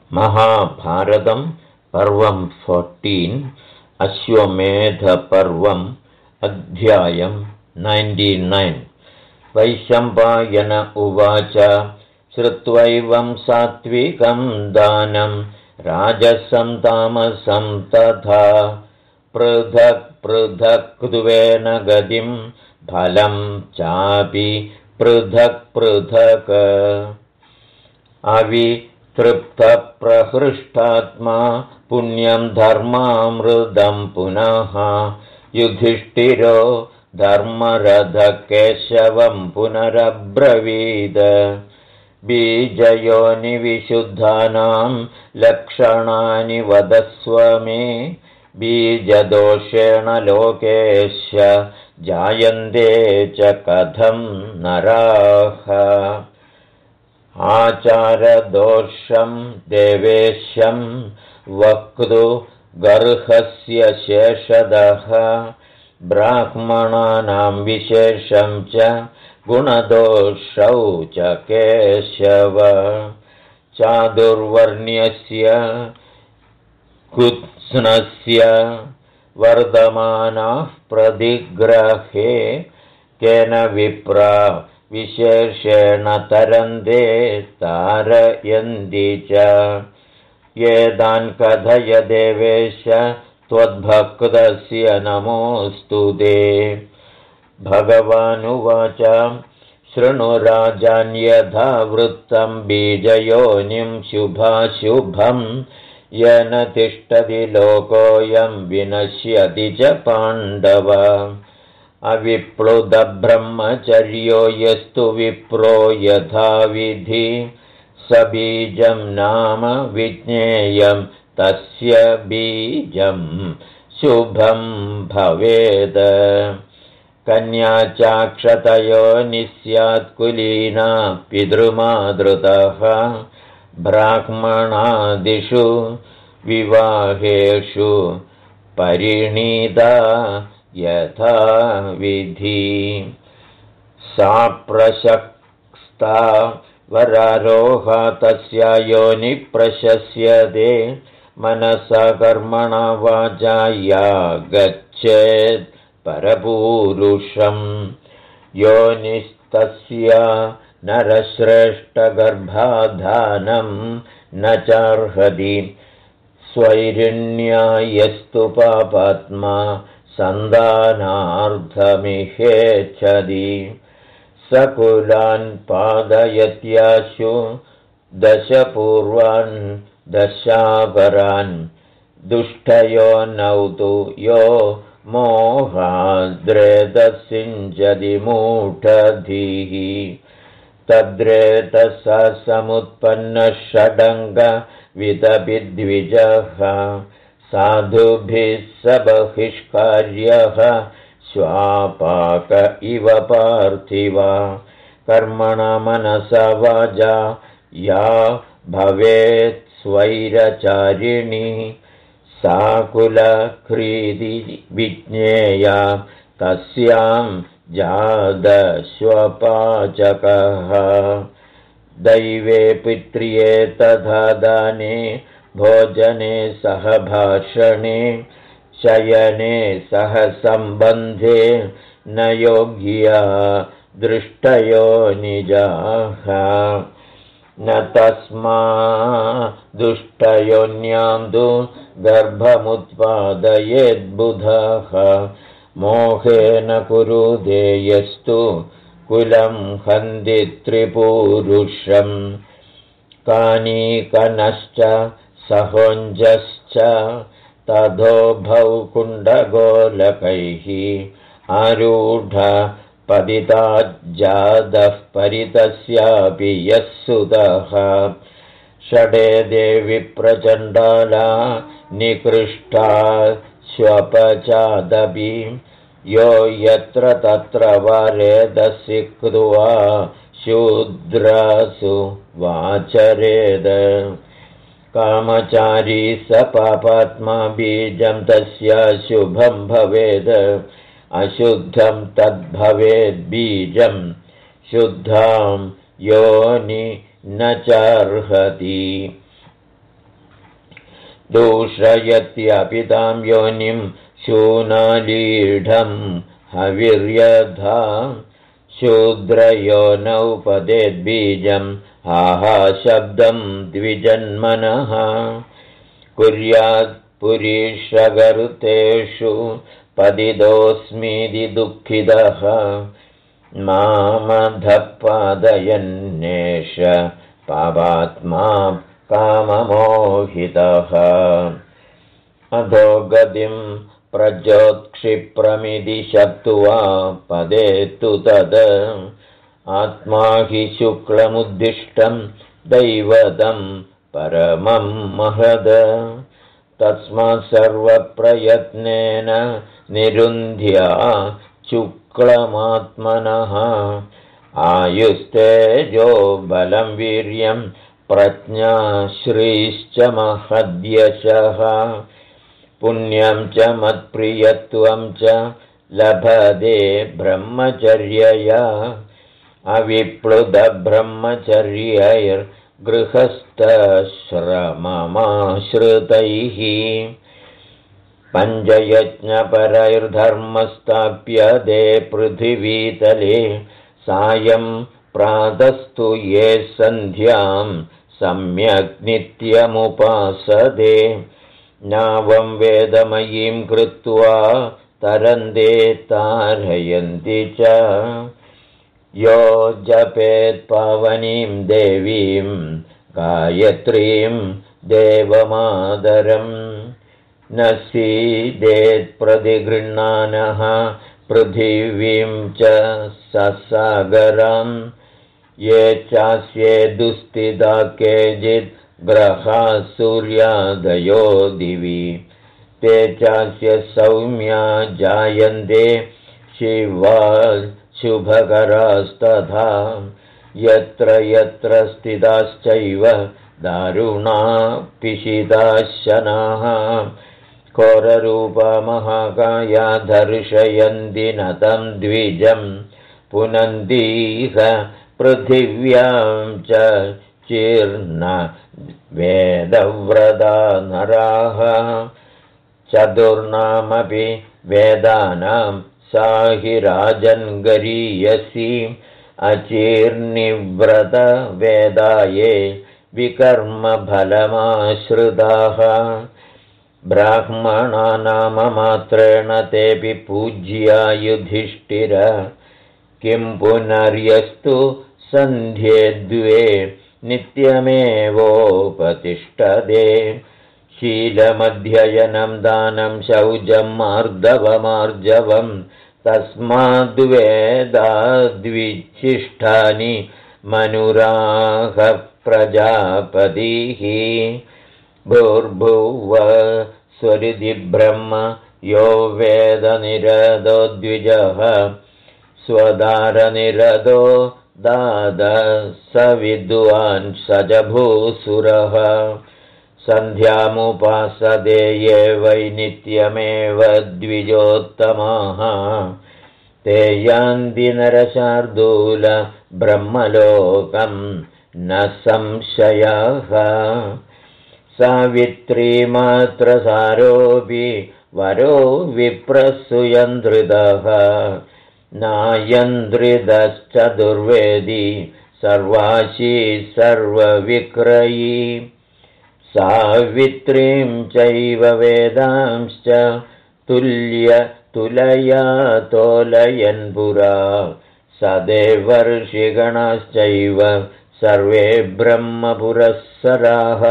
महाभारतं पर्वं 14 अश्वमेधपर्वम् अध्यायं 99 वैशम्पायन उवाच श्रुत्वैवं सात्विकं दानं राजसं तामसं तथा पृथक् पृथक्त्वेन गतिं फलं चापि पृथक् पृथक् अवितृप्तप्रहृष्टात्मा पुण्यं धर्मामृतं पुनः युधिष्ठिरो धर्मरथकेशवं पुनरब्रवीद बीजयोनिविशुद्धानां लक्षणानि वदस्व मे बीजदोषेण लोकेश जायन्ते च कथं नराः आचारदोषं देवेशं वक्तु गर्हस्य शेषदः ब्राह्मणानां विशेषं च गुणदोषौ च केशव चादुर्वर्ण्यस्य कुत्स्नस्य वर्धमानाः प्रतिग्रहे केन विप्रा विशेषेण तरन्ते तारयन्ति च एतान् कथय देवेश त्वद्भक्तस्य नमोऽस्तु ते भगवानुवाच शृणु राजान्यथा वृत्तं बीजयोनिं शुभाशुभं येन तिष्ठति लोकोऽयं विनश्यति च पाण्डव अविप्लुतब्रह्मचर्यो यस्तु विप्रो यथाविधि स बीजं नाम विज्ञेयं तस्य बीजं शुभं भवेत् कन्या चाक्षतयो निस्यात् कुलीना पितृमादृतः ब्राह्मणादिषु विवाहेषु परिणीता यथा विधि सा प्रशस्ता वरारोहा तस्या योनि प्रशस्यते मनसा कर्मणा वाचा या गच्छेत् परपूरुषं योनिस्तस्या नरश्रेष्ठगर्भाधानं न चार्हति स्वैरिण्या यस्तु पापात्मा सन्धानार्थमिहेच्छति सकुलान् पादयत्याशु दशपूर्वान् दशापरान् दुष्टयो नौतु यो मोहाद्रेतसिञ्चति मूढधीः तद्रेतसा समुत्पन्नः षडङ्गविदभिद्विजः साधुभिः स बहिष्कार्यः श्वापाक इव पार्थिवा कर्मणा मनसा वाजा या भवेत् स्वैरचारिणी सा कुलह्रीति विज्ञेया तस्यां जातश्वपाचकः दैवे पित्र्ये तथा दाने भोजने सह भाषणे शयने सह सम्बन्धे न योग्या दृष्टयो निजाः न तस्मा दुष्टयोन्यां तु गर्भमुत्पादयेद्बुधः मोहेन कुरुते यस्तु कुलं हन्ति त्रिपूरुषं कानीकनश्च सहोञ्जश्च तथोभौ कुण्डगोलकैः आरूढ पतिताज्जातः परितस्यापि यः सुतः षडे देवि प्रचण्डाला निकृष्टा स्वपचादपि यो यत्र तत्र वारेदसि कृत्वा शूद्रासु वाचरेद कामचारी स पापात्मा बीजं तस्य शुभं भवेद् अशुद्धं तद्भवेद्बीजं शुद्धां योनि न चार्हति दूषयत्यपि तां योनिं शूनालीढं हविर्यथा शूद्रयोनौ पदेद्बीजं हाहा शब्दं द्विजन्मनः कुर्यात् पुरीषगरुतेषु पतितोऽस्मीति दुःखितः मामधपादयन्नेष पापात्मा काममोहितः अधो गतिं प्रजोत्क्षिप्रमिति शक्त्वा पदेतु तद् आत्मा हि शुक्लमुद्दिष्टं दैवतं परमं महद तस्मात् सर्वप्रयत्नेन निरुन्ध्या शुक्लमात्मनः आयुस्तेजो बलं वीर्यं प्रज्ञाश्रीश्च महद्यशः पुण्यं च मत्प्रियत्वं च लभते ब्रह्मचर्यया अविप्लुतब्रह्मचर्यैर्गृहस्थश्रममाश्रितैः पञ्चयज्ञपरैर्धर्मस्थाप्यते पृथिवीतले सायं प्रातस्तु ये सन्ध्यां सम्यक् नित्यमुपासते नावं वेदमयीं कृत्वा तरन्ते तारयन्ति च यो जपेत् पावनीं देवीं गायत्रीं देवमादरं न सीदेत् प्रतिगृह्णानः पृथिवीं च ससागरं ये चास्ये दुस्थिता केचित् ग्रहाः सूर्यादयो दिवि ते चास्य सौम्या जायन्ते शिवा शुभकरास्तथा यत्र यत्र स्थिताश्चैव दारुणा पिशिताः शनाः घोररूपा महाकाया दर्शयन्ति नतं द्विजं पुनन्दीह पृथिव्यां च चीर्ण वेदव्रता नराः चतुर्णामपि वेदानां साहि राजन् गरीयसि अचीर्निव्रतवेदाये विकर्मफलमाश्रिताः ब्राह्मणानाममात्रेण तेऽपि पूज्या युधिष्ठिर किं पुनर्यस्तु सन्ध्ये द्वे नित्यमेवोपतिष्ठते शीलमध्ययनं दानं शौचं मार्दवमार्जवं तस्माद्वेदाद्विशिष्टानि मनुराह प्रजापतिः भूर्भुव स्वरिति ब्रह्म यो वेदनिरतो द्विजः स्वदारनिरतो दाद स विद्वान् स च भूसुरः सन्ध्यामुपासते ये वै नित्यमेव द्विजोत्तमाः ते यान्ति नरशार्दूल ब्रह्मलोकं न संशयः सावित्रीमात्रसारोऽपि वरो विप्रसुयन्द्रितः नायन्द्रितश्चतुर्वेदी सर्वाशी सर्वविक्रयी सावित्रीं चैव वेदांश्च तुलया तोलयन् पुरा सदेवर्षिगणाश्चैव सर्वे ब्रह्मपुरःसराः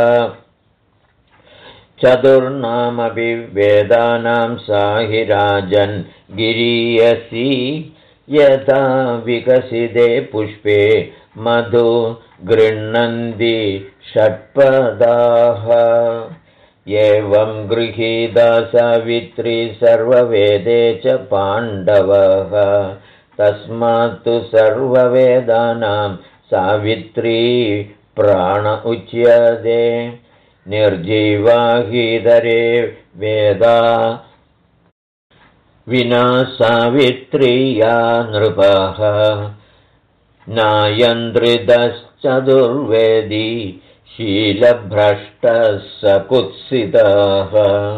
चतुर्णामपि वेदानां साहि राजन् गिरीयसि यथा विकसिते पुष्पे मधु गृह्णन्ति षट्पदाः एवं गृहीता सावित्री सर्ववेदे च पाण्डवः तस्मात्तु सर्ववेदानां सावित्री प्राण उच्यते निर्जीवाहीधरे वेदा विना सावित्र्या नृपः नायन्द्रितश्चतुर्वेदी शीलभ्रष्टः स कुत्सितः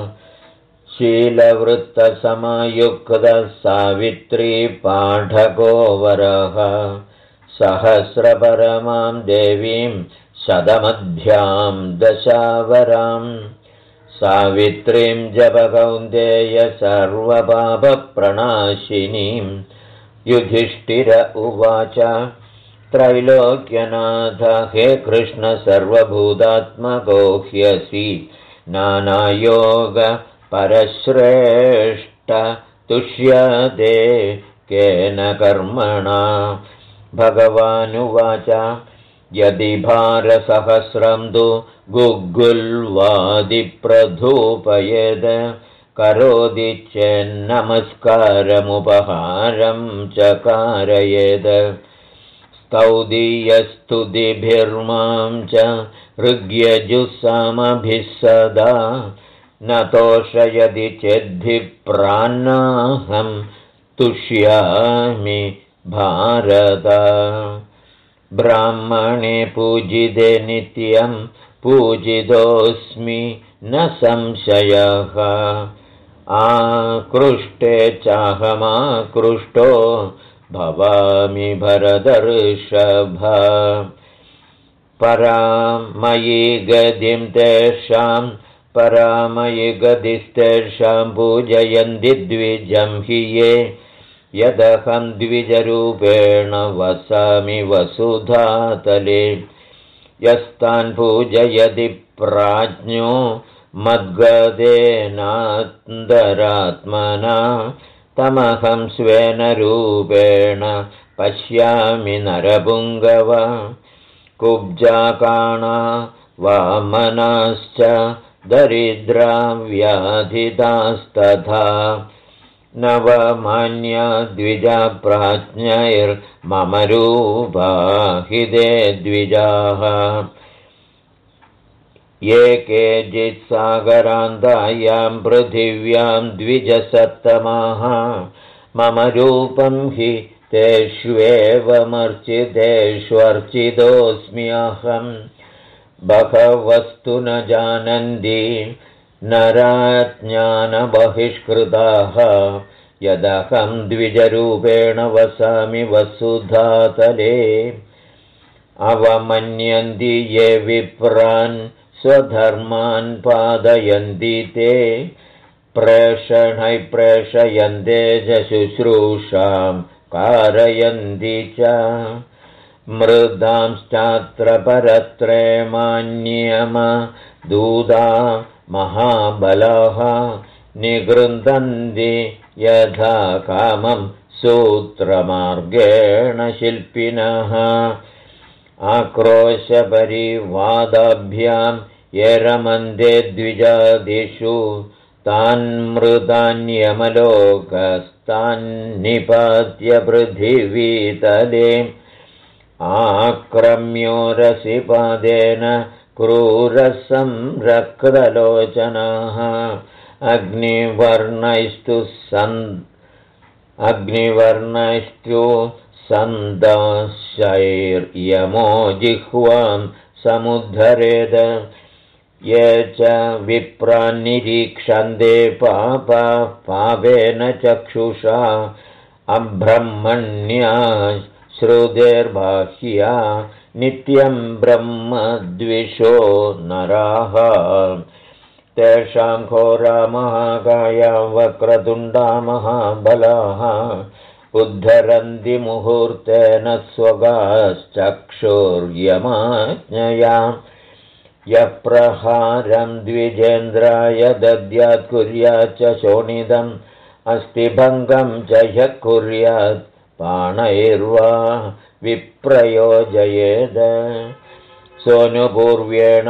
शीलवृत्तसमयुक्तः सावित्री पाठको वरः सहस्रपरमां देवीं शतमध्यां दशावरां सावित्रीं जपकौन्तेय सर्वपापप्रणाशिनीं युधिष्ठिर उवाच त्रैलोक्यनाथ हे कृष्ण सर्वभूतात्मको ह्यसि नानायोग परश्रेष्ठ तुष्यते केन कर्मणा भगवानुवाच यदि भारसहस्रं तु गुग्गुल्वादिप्रधूपयेद् करोति चेन्नमस्कारमुपहारं च कारयेद् स्तौदीयस्तुतिभिर्मां च ऋग्यजुःसामभिः सदा न तोषयति चेद्भिप्राणाहं तुष्यामि भारत ब्राह्मणे पूजिते नित्यं पूजितोऽस्मि न संशयः आकृष्टे चाहमाकृष्टो भवामि भरतर्षभ परामयि गतिं तेषां परामयि गतिस्तेषां पूजयन्ति द्विजं हि ये यदहं द्विजरूपेण वसामि वसुधातले यस्तान् पूजयति प्राज्ञो मद्गदेनान्तरात्मना तमहं स्वेन रूपेण पश्यामि नरपुङ्गव कुब्जाकाणा वामनाश्च दरिद्रा व्याधितास्तथा नवमान्या द्विजाप्राज्ञैर्मम रूपा हि ते द्विजाः ये केचित् सागरान्तायां पृथिव्यां द्विजसत्तमाः मम रूपं हि तेष्वेवमर्चितेष्वर्चितोऽस्मि अहं बहवस्तु न जानन्ति नराज्ञानबहिष्कृताः यदहं द्विजरूपेण वसामि वसुधातले अवमन्यन्ति ये विप्रान् स्वधर्मान् पादयन्ति ते प्रेषणैः प्रेषयन्ते च शुश्रूषां कारयन्ति च मृदांश्चात्र परत्रे मान्यमदूता महाबलाः निगृह्णन्ति यथा कामं सूत्रमार्गेण शिल्पिनः आक्रोशपरिवादाभ्यां ये रमन्ते द्विजादिषु तान्मृतान्यमलोकस्तान्निपात्य पृथिवीतले आक्रम्योरसिपादेन क्रूरसंरक्तलोचनाः अग्निवर्णैस्तु सन्दाशैर्यमो जिह्वां समुद्धरेद ये च विप्रान्निरीक्षन्ते पापेन चक्षुषा अब्रह्मण्या श्रुतेर्बाह्या नित्यं ब्रह्मद्विषो नराः तेषां घोरा महाकाया वक्रतुण्डा महाबलाः उद्धरन्ति मुहूर्तेन स्वगाश्चक्षुर्यमाज्ञया यप्रहारं द्विजेन्द्राय दद्यात् कुर्यात् च शोणितम् अस्थिभङ्गं च ह्यः कुर्यात् पाणैर्वा विप्रयोजयेद सोऽनुपूर्व्येण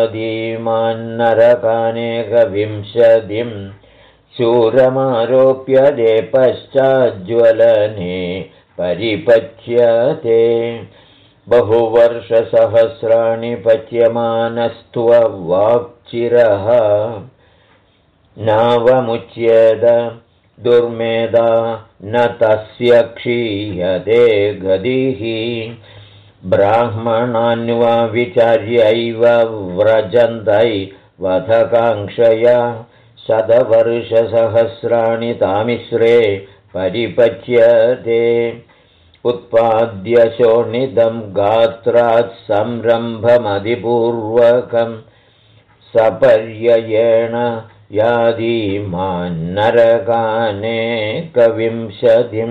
यादीमान्नरकानेकविंशतिं शूरमारोप्यते पश्चाज्ज्वलने परिपच्यते बहुवर्षसहस्राणि पच्यमानस्त्ववाक्चिरः नावमुच्येत दुर्मेधा न तस्य क्षीयते गतिः ब्राह्मणान्वा विचार्यैव व्रजन्तै वधकाङ्क्षया शतवर्षसहस्राणि तामिश्रे परिपच्यते उत्पाद्य शोणितं गात्रात् संरम्भमधिपूर्वकं सपर्ययेण यादीमान्नरकानेकविंशतिं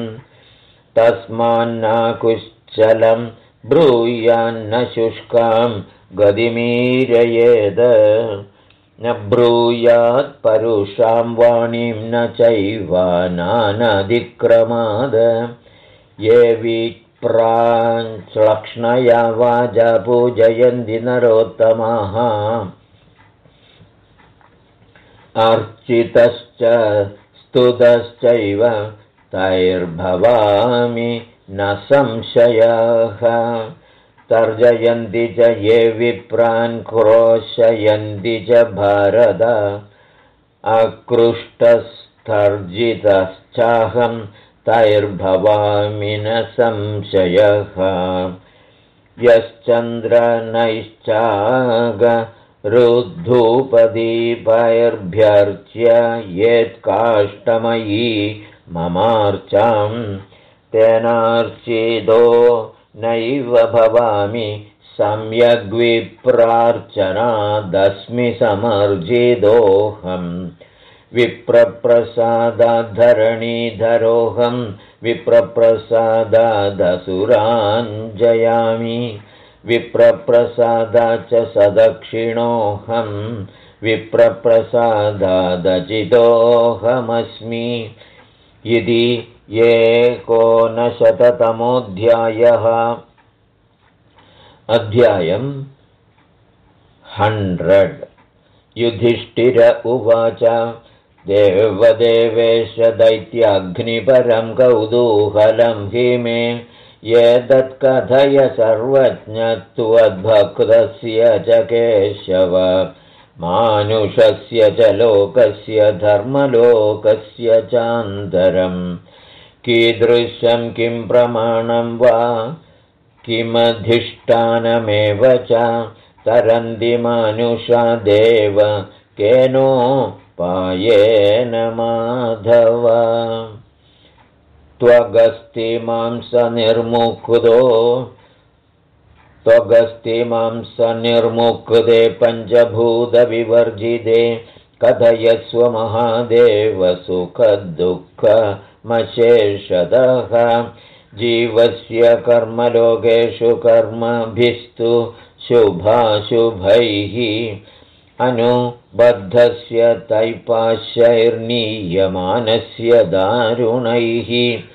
तस्मान्नाकुश्चलं ब्रूयान्न शुष्कां गतिमीरयेद न ब्रूयात् परुषां वाणीं न चैवानानधिक्रमाद ये विप्रांश्लक्ष्णया वाजा पूजयन्ति नरोत्तमाः अर्चितश्च स्तुतश्चैव तैर्भवामि न संशयः तर्जयन्ति च ये विप्रान् क्रोशयन्ति च भारत अकृष्टस्तर्जितश्चाहं तैर्भवामि न संशयः यश्चन्द्रनैश्चागरुद्धूपदीपैर्भ्यर्च्य येत्काष्ठमयी ममार्चां तेनार्चितो नैव भवामि सम्यग्विप्रार्चनादस्मि समर्जितोऽहं विप्रप्रसादाद्धरणीधरोऽहं विप्रप्रसादादसुराञ्जयामि विप्रप्रसादाच्च सदक्षिणोऽहं विप्रप्रसादादचितोऽहमस्मि इति एकोनशततमोऽध्यायः अध्यायम् 100 युधिष्ठिर उवाच देवदेवेश दैत्याग्निपरं कौतूहलं हि मे एतत्कथय सर्वज्ञत्वद्भक्तस्य च केशव मानुषस्य च लोकस्य धर्मलोकस्य चान्तरम् कीदृशं किं प्रमाणं वा किमधिष्ठानमेव च तरन्ति मानुषा देव केनोपायेन माधव त्वगस्ति मांसनिर्मुक्ते पञ्चभूतविवर्जिते कथयस्व महादेव सुखदुःखमशेषतः जीवस्य कर्मलोकेषु कर्मभिस्तु शुभाशुभैः अनुबद्धस्य तैपाशैर्नीयमानस्य दारुणैः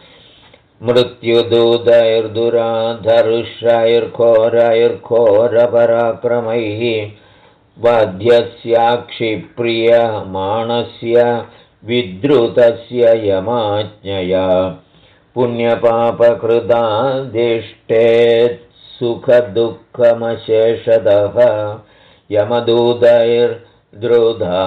मृत्युदूतैर्दुराधर्षैर्घोरैर्घोरपराक्रमैः वाद्यस्याक्षिप्रियमाणस्य विद्रुतस्य यमाज्ञया पुण्यपापकृतादिष्टेत् सुखदुःखमशेषतः यमदूतैर्द्रुधा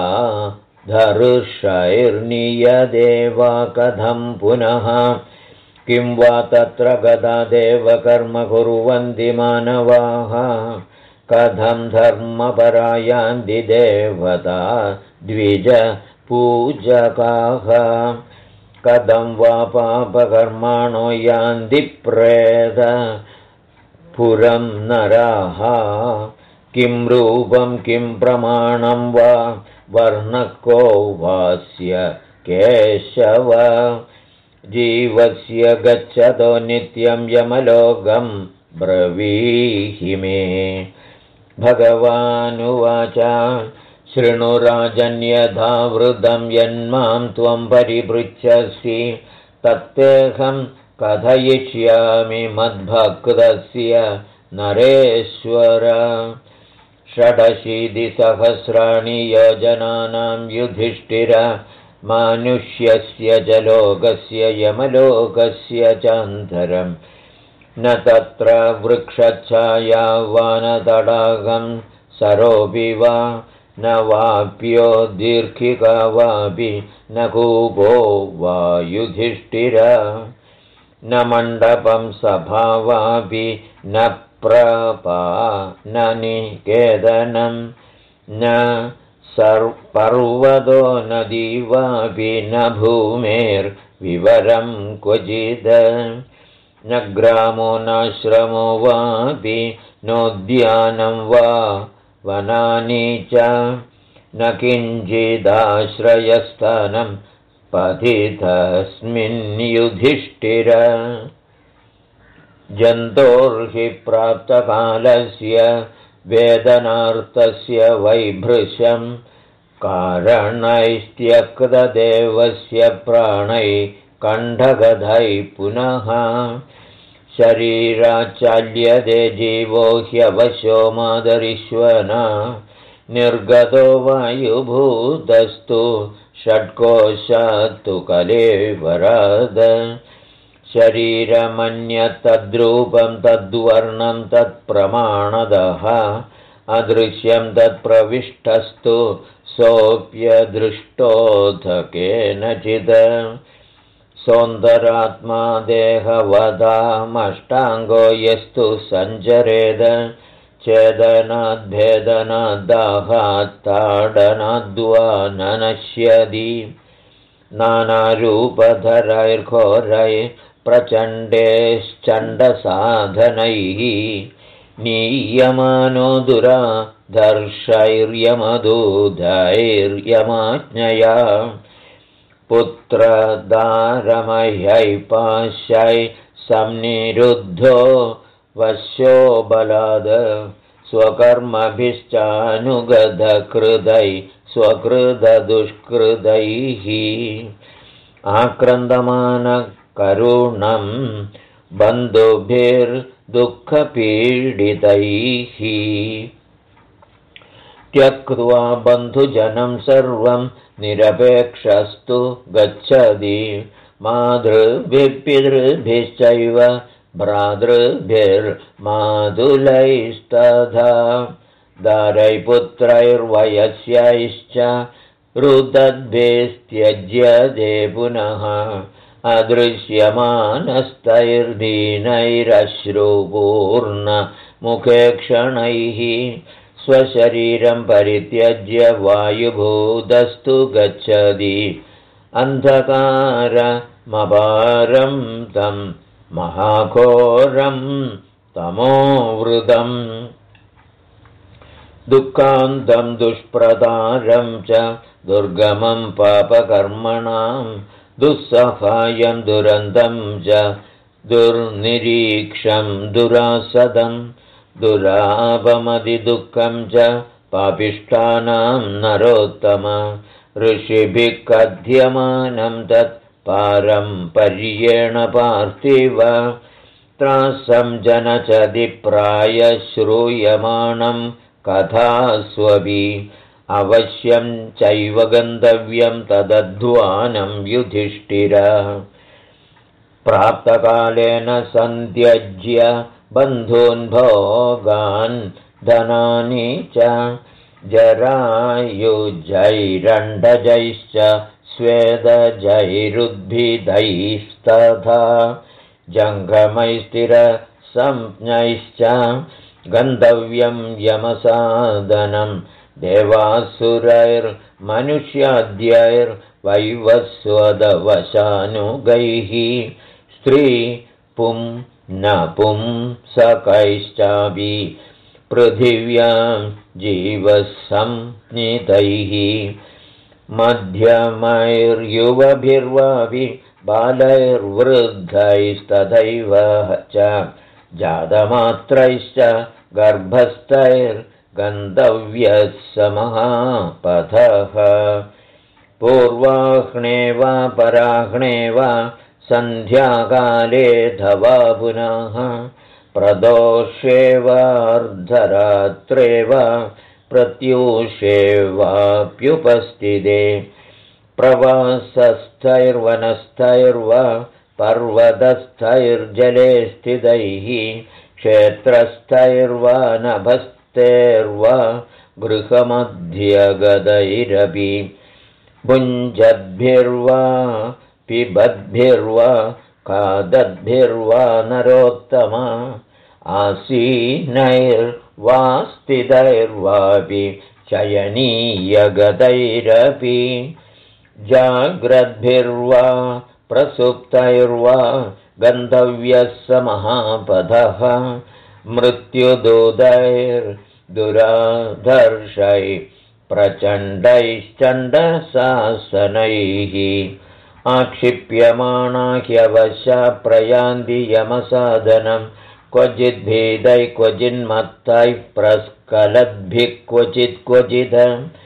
धरुषैर्नियदेवा कथं पुनः किं वा तत्र गदा देवकर्म कुर्वन्ति मानवाः कथं धर्मपरायान्ति देवता द्विजपूजकाः कथं वा पापकर्माणो यान्ति प्रेत पुरं नराः किं रूपं किं प्रमाणं वा वर्णको वास्य केशव जीवस्य गच्छतो नित्यं यमलोकं ब्रवीहि मे भगवानुवाच शृणुराजन्यथा वृदं यन्मां त्वं परिपृच्छसि तत्तेऽहं कथयिष्यामि मद्भक्तस्य नरेश्वर 86,000 योजनानां युधिष्ठिर मानुष्यस्य च लोकस्य यमलोकस्य चान्तरम् न तत्र वृक्षच्छाया वा न तडागं सरोऽपि वा न वाप्यो दीर्घिका वापि न कूपो वा युधिष्ठिर न मण्डपं सभा वापि न प्रपाननिकेतनं न पर्वतो नदी वापि न भूमेर्विवरं क्वचिद् न ग्रामो नाश्रमो वापि नोद्यानं वा वनानि च न किञ्चिदाश्रयस्थानं पतितस्मिन् युधिष्ठिर जन्तोर्हि प्राप्तकालस्य वेदनार्थस्य वैभृशं कारणैस्त्यक्तदेवस्य प्राणै कण्ठगधै पुनः शरीराच्चाल्यते जीवो ह्यवशो मादरीश्वना निर्गतो वायुभूतस्तु षट्कोशात्तु कलेवराद शरीरमन्यत्तद्रूपं तद्वर्णं तत्प्रमाणदः अदृश्यं तत्प्रविष्टस्तु सोऽप्यदृष्टोऽथ केनचित् सौन्दरात्मा देहवदामष्टाङ्गो यस्तु सञ्चरेद चेदनाद्भेदनाद्दाहात्ताडनाद्वा न नश्यति नानारूपधरैर्घोरैः प्रचण्डैश्चण्डसाधनैः नीयमानो दुराधर्षैर्यमदूधैर्यमाज्ञया पुत्रदारमह्यै पाश्यै संनिरुद्धो वश्यो बलाद स्वकर्मभिश्चानुगतकृदै स्वकृतदुष्कृतैः आक्रन्दमानकरुणं बन्धुभिर्दुःखपीडितैः त्यक्त्वा बन्धुजनं सर्वं निरपेक्षस्तु गच्छति मातृभिः पितृभिश्चैव भ्रातृभिर्मातुलैस्तथा दारैपुत्रैर्वयस्यैश्च रुदद्भिस्त्यज्यते पुनः अदृश्यमानस्तैर्दीनैरश्रुपूर्णमुखेक्षणैः स्वशरीरं परित्यज्य वायुभूतस्तु गच्छति अन्धकारमपारं तं महाघोरं तमोवृतम् दुःखान्तं दुष्प्रदारं च दुर्गमं पापकर्मणां दुःसहायं दुरन्तं च दुर्निरीक्षं दुरासदं दुरापमदिदुःखं च पापिष्ठानां नरोत्तम ऋषिभिः कथ्यमानं तत् पारम्पर्येण पार्थिव त्रासं जनचदिप्रायः श्रूयमाणं कथास्वपि अवश्यं चैव गन्तव्यं तदध्वानं युधिष्ठिर प्राप्तकालेन सन्त्यज्य बन्धून् भोगान् धनानि च जरायुजैरण्डजैश्च स्वेदजैरुद्भिदैस्तथा जङ्गमैस्थिरसंज्ञैश्च गन्तव्यं यमसादनं देवासुरैर्मनुष्याद्यैर्वैवस्वदवशानुगैः स्त्रीपुं नपुंसकैश्चापि पृथिव्यां जीवसंज्ञितैः मध्यमैर्युवभिर्वापि बालैर्वृद्धैस्तथैव च जातमात्रैश्च गर्भस्थैर्गन्तव्यः समहापथः पूर्वाह्णे वा पराह्णे वा सन्ध्याकालेऽथवा पुनः प्रदोषे वार्धरात्रे वा प्रत्यूषे वाप्युपस्थिते प्रवासस्थैर्वनस्थैर्वा पर्वतस्थैर्जले स्थितैः क्षेत्रस्थैर्वा नभस्थैर्वा गृहमध्यगतैरपि भुञ्जद्भिर्वा पिबद्भिर्वा खादद्भिर्वा नरोत्तमा आसीनैर्वा स्थितैर्वापि शयनीयगतैरपि जाग्रद्भिर्वा प्रसुप्तैर्वा गन्तव्यः स महापथः मृत्युदूतैर्दुराधर्षैः प्रचण्डैश्चण्डशासनैः आक्षिप्यमाणा ह्यवशा प्रयान्ति यमसाधनं क्वचिद्भेदैः क्वचिन्मत्तैः प्रस्खलद्भिः क्वचित्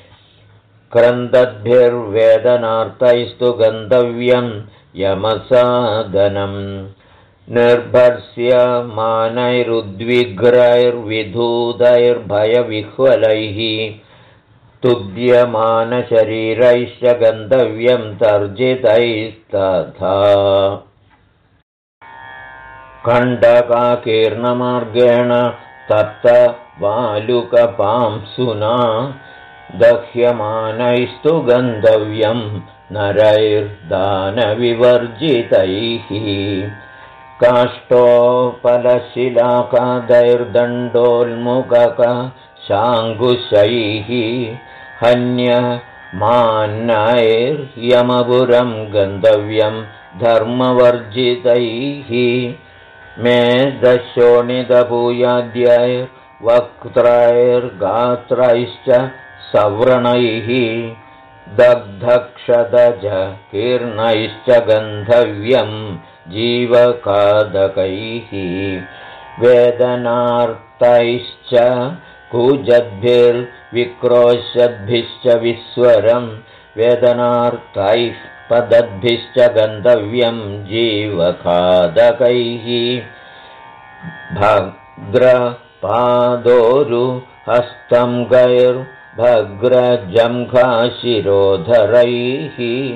क्रन्दद्भिर्वेदनार्तैस्तु गन्तव्यं यमसाधनं निर्भर्स्यमानैरुद्विग्रैर्विधूतैर्भयविह्वलैः तुद्यमानशरीरैश्च गन्तव्यं तर्जितैस्तथा खण्डकाकीर्णमार्गेण तप्तवालुकपांसुना दह्यमानैस्तु गन्तव्यं नरैर्दानविवर्जितैः काष्ठोपलशिलाकादैर्दण्डोन्मुखशाङ्कुशैः हन्यमान्नैर्यमपुरं गन्तव्यं धर्मवर्जितैः मेधशोणितभूयाद्यैर्वक्त्रैर्गात्रैश्च सव्रणैः दग्धक्षदजकीर्णैश्च गन्धव्यं जीवकादकैः वेदनार्तैश्च कूजद्भिर्विक्रोशद्भिश्च विस्वरं वेदनार्तैः पदद्भिश्च गन्तव्यं जीवकादकैः भग्रपादोरुहस्तं गैर्भग्रजङ्घाशिरोधरैः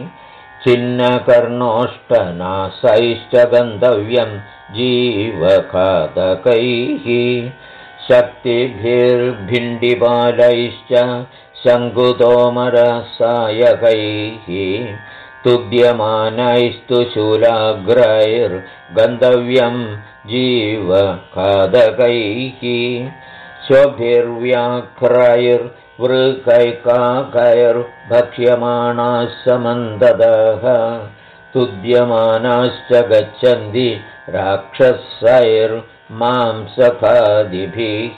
छिन्नकर्णोष्टनासैश्च गन्तव्यं जीवकादकैः शक्तिभिर्भिण्डिपालैश्च शङ्कुतोमरसायकैः तुद्यमानैस्तु शूलाग्रैर्गन्तव्यं जीवकादकैः स्वभिर्व्याघ्रैर्वृकैकाकैर्भक्ष्यमाणाः समन्ददः तुद्यमानाश्च गच्छन्ति राक्षसैर्मांसखादिभिः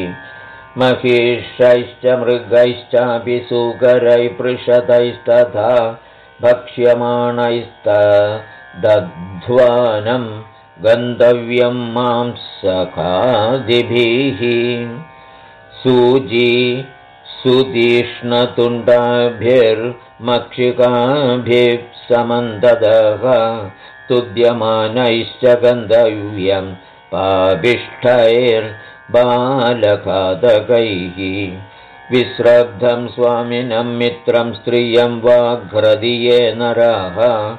महिषैश्च मृगैश्चापि सूकरैः पृषदैस्तथा भक्ष्यमाणैस्तदध्वानं गन्तव्यं मांसखादिभिः सुतीक्ष्णतुण्डाभिर्मक्षिकाभिः समन्ददः तुद्यमानैश्च गन्तव्यं पापिष्ठैर्बालकादकैः विश्रब्धं स्वामिनं मित्रं स्त्रियं वाघ्रदिये नरः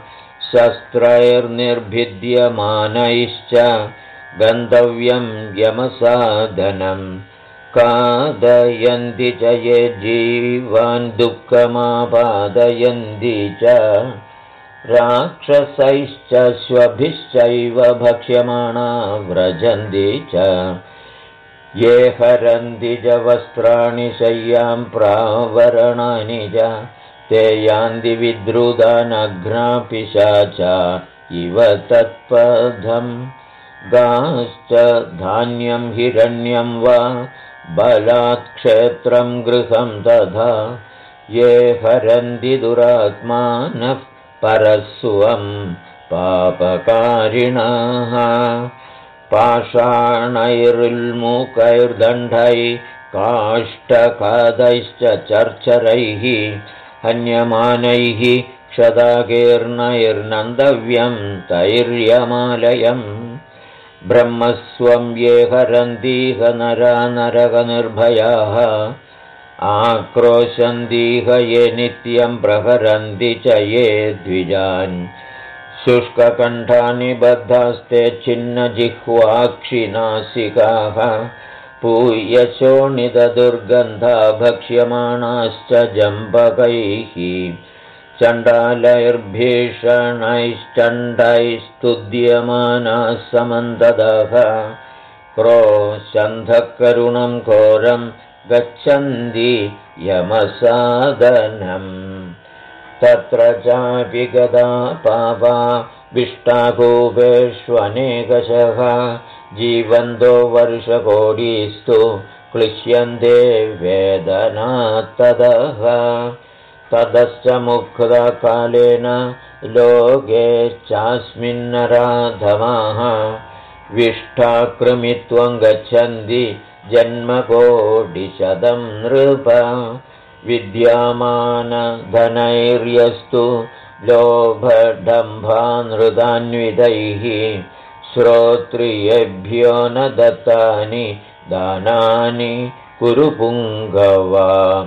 शस्त्रैर्निर्भिद्यमानैश्च गन्तव्यं यमसाधनं खादयन्ति च ये जीवान् दुःखमापादयन्ति च राक्षसैश्च श्वभिश्चैव भक्ष्यमाणा व्रजन्ति च ये हरन्ति च वस्त्राणि शय्यां प्रावरणानि च ते यान्ति विद्रुदानघ्नापिशाचा इव तत्पथं गाश्च धान्यं हिरण्यं वा बलात् क्षेत्रं गृहं तथा ये हरन्ति दुरात्मानः परस्वं पापकारिणः पाषाणैरुल्मुकैर्दण्डैः काष्ठखादैश्च चर्चरैः हन्यमानैः क्षदाकीर्णैर्नन्दव्यं तैर्यमालयम् ब्रह्मस्वं ये हरन्तीह नरा नरकनिर्भयाः आक्रोशन्तीह ये नित्यं प्रहरन्ति च ये द्विजान् शुष्ककण्ठानि बद्धास्ते छिन्नजिह्वाक्षिनासिकाः पूयशोणितदुर्गन्धा भक्ष्यमाणाश्च जम्बकैः चण्डालैर्भीषणैश्चण्डैस्तुद्यमानाः समन्ददः क्रोशन्धकरुणं घोरं गच्छन्ति यमसादनम् तत्र चापि गदा पापा विष्टाकूपेष्वनेकशः जीवन्तो वर्षकोटिस्तु क्लिश्यन्ते वेदनात्ततः ततश्च मुक्तकालेन लोके चास्मिन्नराधमाः विष्ठाकृमित्वं गच्छन्ति जन्मकोटिशतं नृप विद्यामानधनैर्यस्तु लोभडम्भानृतान्वितैः श्रोत्रियेभ्यो न दत्तानि दानानि कुरु पुङ्गवा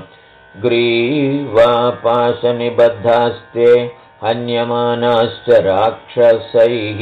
ग्रीवापाशनिबद्धास्ते हन्यमानाश्च राक्षसैः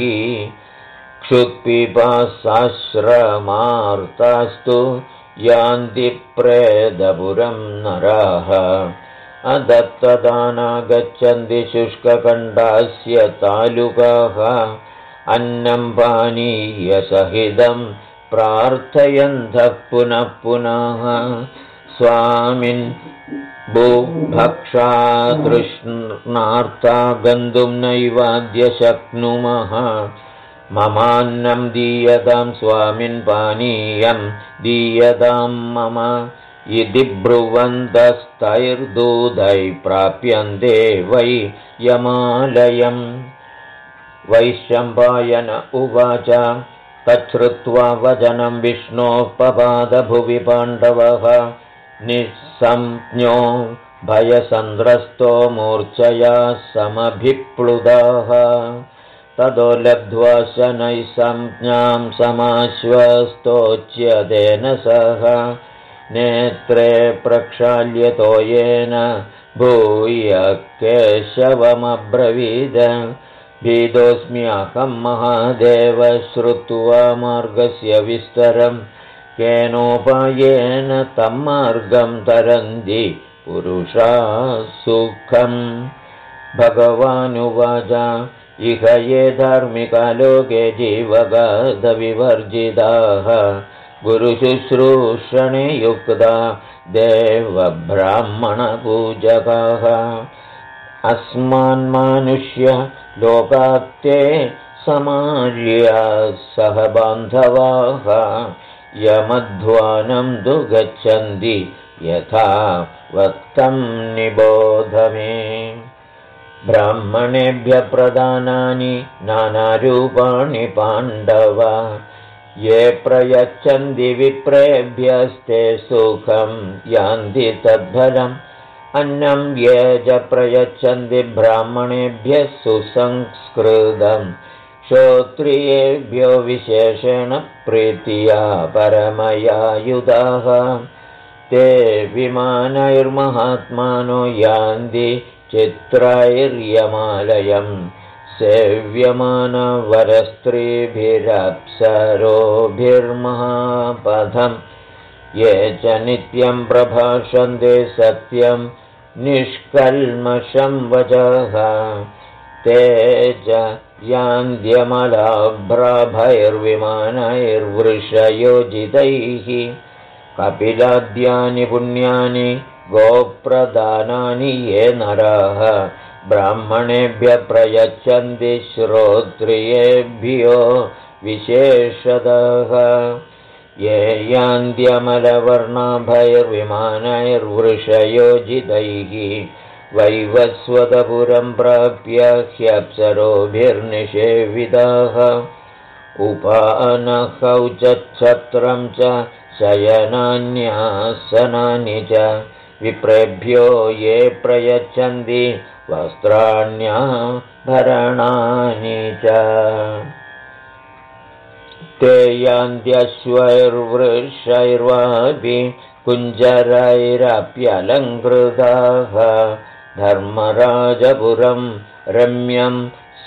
क्षुत्पिपासाश्रमार्तास्तु यान्ति प्रेतपुरं नराः अदत्तदाना गच्छन्ति शुष्ककण्डास्य तालुकाः अन्नं पानीयसहितं प्रार्थयन्तः पुनः पुनः स्वामिन् बुभक्षा तृष्णार्ता गन्तुं नैवाद्य शक्नुमः ममान्नं दीयतां स्वामिन् पानीयं दीयतां मम इति ब्रुवन्तस्तैर्दूतैः प्राप्यन्ते वै यमालयम् वैशम्पायन उवाच तच्छ्रुत्वा वचनं विष्णोः पपादभुवि पाण्डवः निस्संज्ञो भयसन्द्रस्तो मूर्च्छया समभिप्लुताः ततो लब्ध्वा शनैः संज्ञां समाश्वस्तोच्यतेन सह नेत्रे प्रक्षाल्यतो येन भूय केशवमब्रवीद भीतोऽस्म्यहं महादेव श्रुत्वा मार्गस्य विस्तरं केनोपायेन तं मार्गं तरन्ति पुरुषा सुखम् भगवानुवाच इह ये धार्मिकालोके जीवगादविवर्जिताः गुरुशुश्रूषणे युक्ता देवब्राह्मणपूजकाः अस्मान्मानुष्य लोकात्ते समार्या सह बान्धवाः यमध्वानं तु गच्छन्ति यथा वक्तं निबोध मे ब्राह्मणेभ्यः प्रदानानि नानारूपाणि पाण्डव ये प्रयच्छन्ति विप्रेभ्यस्ते सुखं यान्ति तद्फलम् अन्नं ये च प्रयच्छन्ति ब्राह्मणेभ्यः सुसंस्कृतं श्रोत्रियेभ्यो विशेषेण प्रीत्या परमया युधाः ते विमानैर्महात्मानो यान्ति चित्रैर्यमालयं सेव्यमानवरस्त्रीभिरप्सरोभिर्महापथम् ये च नित्यं प्रभाषन्ते सत्यं निष्कल्मषं वचः ते च यान्त्यमलाभ्राभैर्विमानैर्वृषयोजितैः कपिलाद्यानि पुण्यानि गोप्रदानानि ये नराः ब्राह्मणेभ्यः प्रयच्छन्ति श्रोत्रियेभ्यो विशेषतः ये यान्त्यमलवर्णाभैर्विमानैर्वृषयोजितैः वैवस्वतपुरं प्राप्य ह्यप्सरोभिर्निषेविताः उपानहौ च छत्रं च शयनान्यासनानि च विप्रेभ्यो ये प्रयच्छन्ति वस्त्राण्याभरणानि च ते यान्त्यश्वैर्वृषैर्वापि कुञ्जरैरप्यलङ्कृताः धर्मराजपुरं रम्यं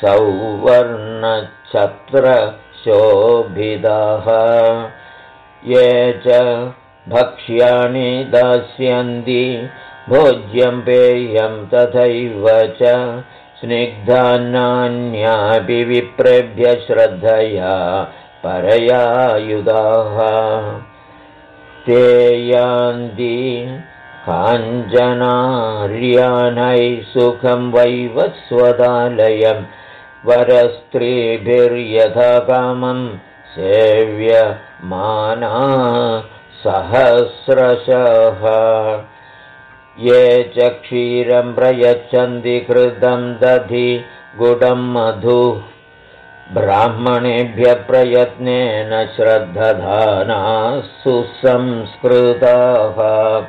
सौवर्णछत्रशोभिताः ये च भक्ष्याणि दास्यन्ति भोज्यं पेयं तथैव च स्निग्धान्नान्यापि विप्रेभ्य श्रद्धया परयायुधाः ते यान्ति काञ्चनार्यानैः सुखं वैवस्वदालयं वरस्त्रीभिर्यथा कामं सेव्यमाना सहस्रशः ये च क्षीरं प्रयच्छन्ति कृतं दधि गुडं मधु ब्राह्मणेभ्यः प्रयत्नेन श्रद्धधानाः सुसंस्कृताः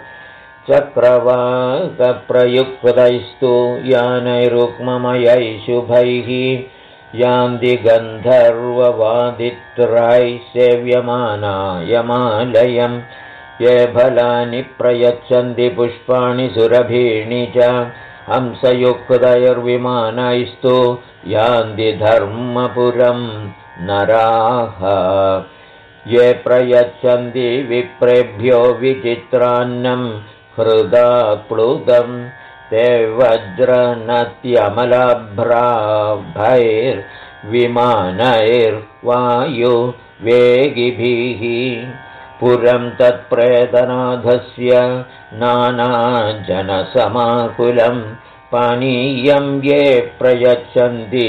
चक्रवाकप्रयुक्तैस्तु यानैरुक्ममयैः शुभैः यान्ति गन्धर्ववादित्रैः सेव्यमाना यमालयं ये फलानि प्रयच्छन्ति पुष्पाणि सुरभीणि च हंसयुक्तैर्विमानैस्तु यान्ति धर्मपुरं नराः ये प्रयच्छन्ति विप्रेभ्यो विचित्रान्नं हृदा प्लुतं ते वज्रनत्यमलाभ्राभैर्विमानैर्वायुवेगिभिः पुरं तत्प्रेतनाथस्य नानाजनसमाकुलं पानीयं ये प्रयच्छन्ति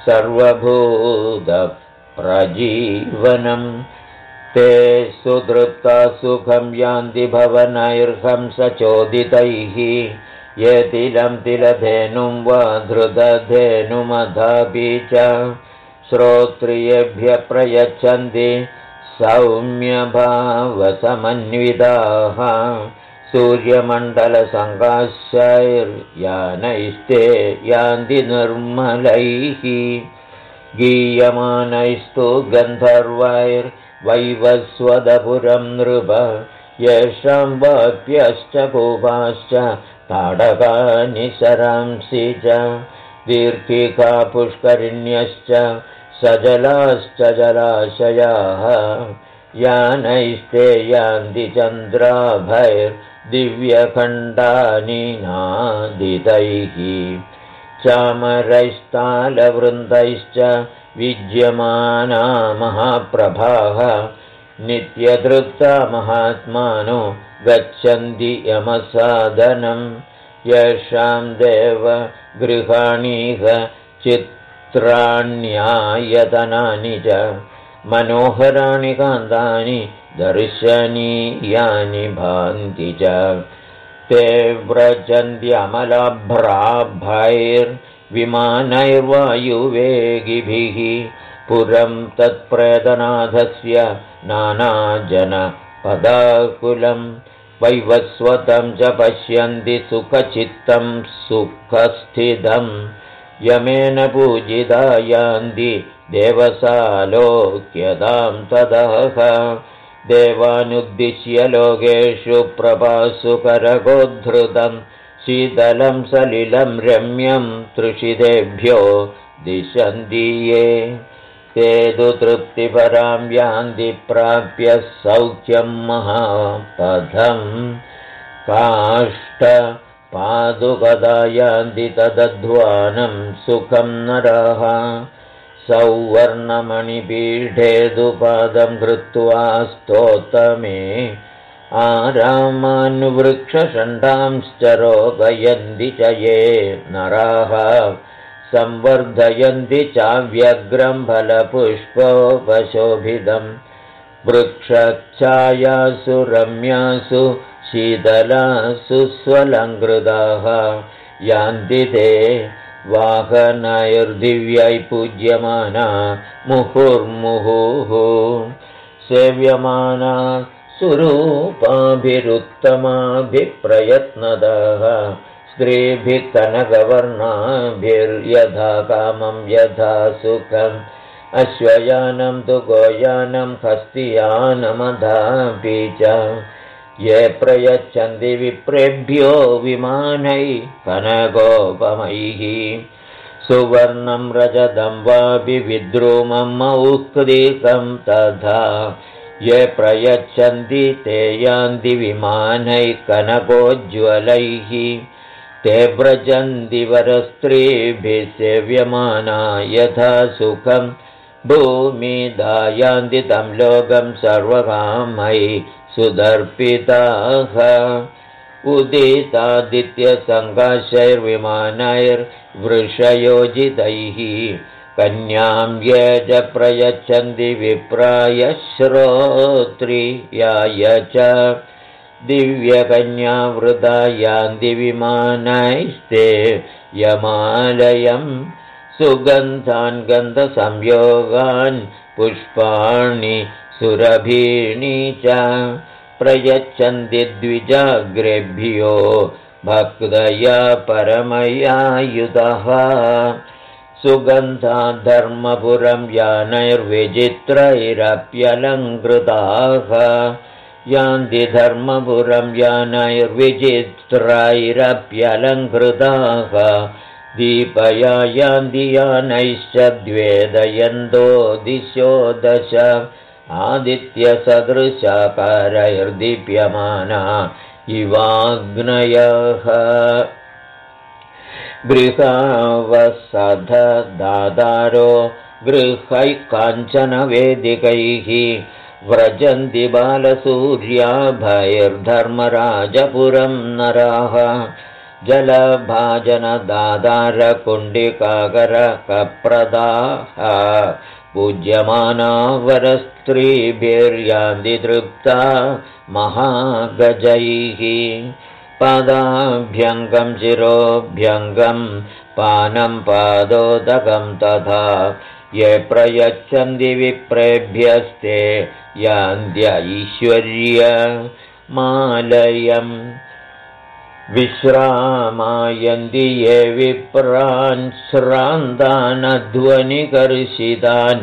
सर्वभूतप्रजीवनं ते सुतृप्ता सुखं यान्ति भवनैर्हंसचोदितैः ये तिलं तिलधेनुं वा धृतधेनुमधापि च श्रोत्रियेभ्यः प्रयच्छन्ति सौम्यभावसमन्विताः सूर्यमण्डलसङ्काशैर्यानैस्ते यान्ति निर्मलैः गीयमानैस्तु गन्धर्वैर्वैवस्वदपुरं नृप येषां वाप्यश्च कूपाश्च ताडकानि सरांसि च दीर्घिका पुष्करिण्यश्च सजलाश्च जलाशयाः यानैस्ते यान्ति चन्द्राभैर्दिव्यखण्डानि नादितैः चामरैस्तालवृन्दैश्च विज्यमाना महाप्रभाः नित्यतृप्ता महात्मानो गच्छन्ति यमसादनं येषां देवगृहाणीह चित्राण्यायतनानि च मनोहराणि कान्तानि दर्शनीयानि भान्ति च ते व्रजन्त्यमलाभ्राभैर्विमानैर्वायुवेगिभिः पुरं तत्प्रेतनाथस्य नानाजनपदाकुलं वैवस्वतं च पश्यन्ति सुखचित्तं सुखस्थितं यमेन पूजिता यान्ति देवसालोक्यतां तदः देवानुद्दिश्य लोकेषु प्रभासु करगोद्धृतं शीतलं सलिलं रम्यं तृषितेभ्यो दिशन्ति ये ते तु तृप्तिपरां यान्ति प्राप्य सौख्यं महापदं काष्ठपादुकदा यान्ति तदध्वानं सुखं नरः सौवर्णमणिपीठेदुपादं कृत्वा स्तोतमे आरामान्वृक्षषण्डांश्च रोपयन्ति च ये नराः संवर्धयन्ति चाव्यग्रं फलपुष्पोपशोभितं वृक्षच्छायासु रम्यासु शीतलासु स्वलङ्कृताः यान्ति ते वाहनैर्दिव्यै पूज्यमाना मुहुर्मुहुः सेव्यमाना सुरूपाभिरुत्तमाभिप्रयत्नतः स्त्रीभिः कनकवर्णाभिर्यथा कामं यथा सुखम् अश्वयानं तु गोयानं हस्तियानमधापि च ये प्रयच्छन्ति विप्रेभ्यो विमानैः कनकोपमैः सुवर्णं रजतं वापि विद्रुमं मौक्तिकं तथा ये प्रयच्छन्ति ते यान्ति विमानैः कनकोज्ज्वलैः ते व्रजन्ति वरस्त्रीभिः सेव्यमाना यथा सुखं भूमिदायान्ति तं लोकं सर्वकामै सुदर्पिताः उदितादित्यसङ्काशैर्विमानैर्वृषयोजितैः कन्यां ये च प्रयच्छन्ति विप्राय श्रोत्रियाय च दिव्यकन्यावृता यान्ति विमानैस्ते यमालयम् सुगन्धान् गन्धसंयोगान् पुष्पाणि सुरभीणि च प्रयच्छन्ति द्विजाग्रेभ्यो भक्तया परमयायुधः सुगन्धाधर्मपुरं यानैर्विचित्रैरप्यलङ्कृताः यान्ति धर्मपुरं यानैर्विचित्रैरप्यलङ्कृताः दीपया यान्ति यानैश्च द्वेदयन्तो दिशो दश आदित्यसदृशाकारैर्दीप्यमाना इवाग्नयः गृहावसधदादारो गृहैः काञ्चनवेदिकैः व्रजन्ति बालसूर्याभैर्धर्मराजपुरं नराः जलभाजनदादारकुण्डिकाकरकप्रदाः पूज्यमाना वरस्त्रीभिर्यान्ति तृप्ता महागजैः पादाभ्यङ्गं शिरोभ्यङ्गं पानं पादोदकं तथा ये प्रयच्छन्ति विप्रेभ्यस्ते यान्त्यैश्वर्यमालयम् विश्रामायन्ति ये विप्रान् श्रान्तानध्वनिकर्षितान्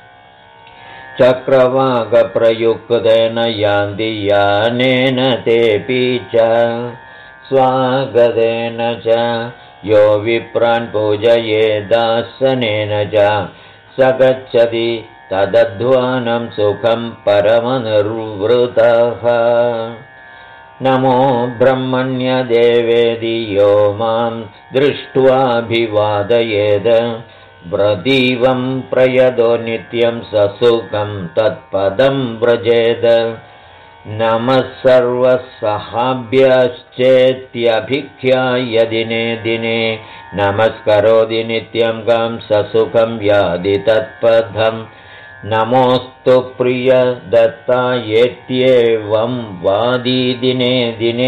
चक्रवाकप्रयुक्तेन यान्ति यानेन तेऽपि च स्वागतेन च यो विप्रान् पूजयेदासनेन च स गच्छति तदध्वानं सुखं परमनिर्वृतः नमो ब्रह्मण्यदेवेदि यो मां दृष्ट्वाभिवादयेद व्रतीवं प्रयदो नित्यं ससुखं तत्पदं व्रजेद नमः सर्वसहाभ्यश्चेत्यभिख्याय दिने दिने नमस्करोति नित्यं गां ससुखं यादि तत्पदम् नमोऽस्तु प्रियदत्तायेत्येवं वादी दिने दिने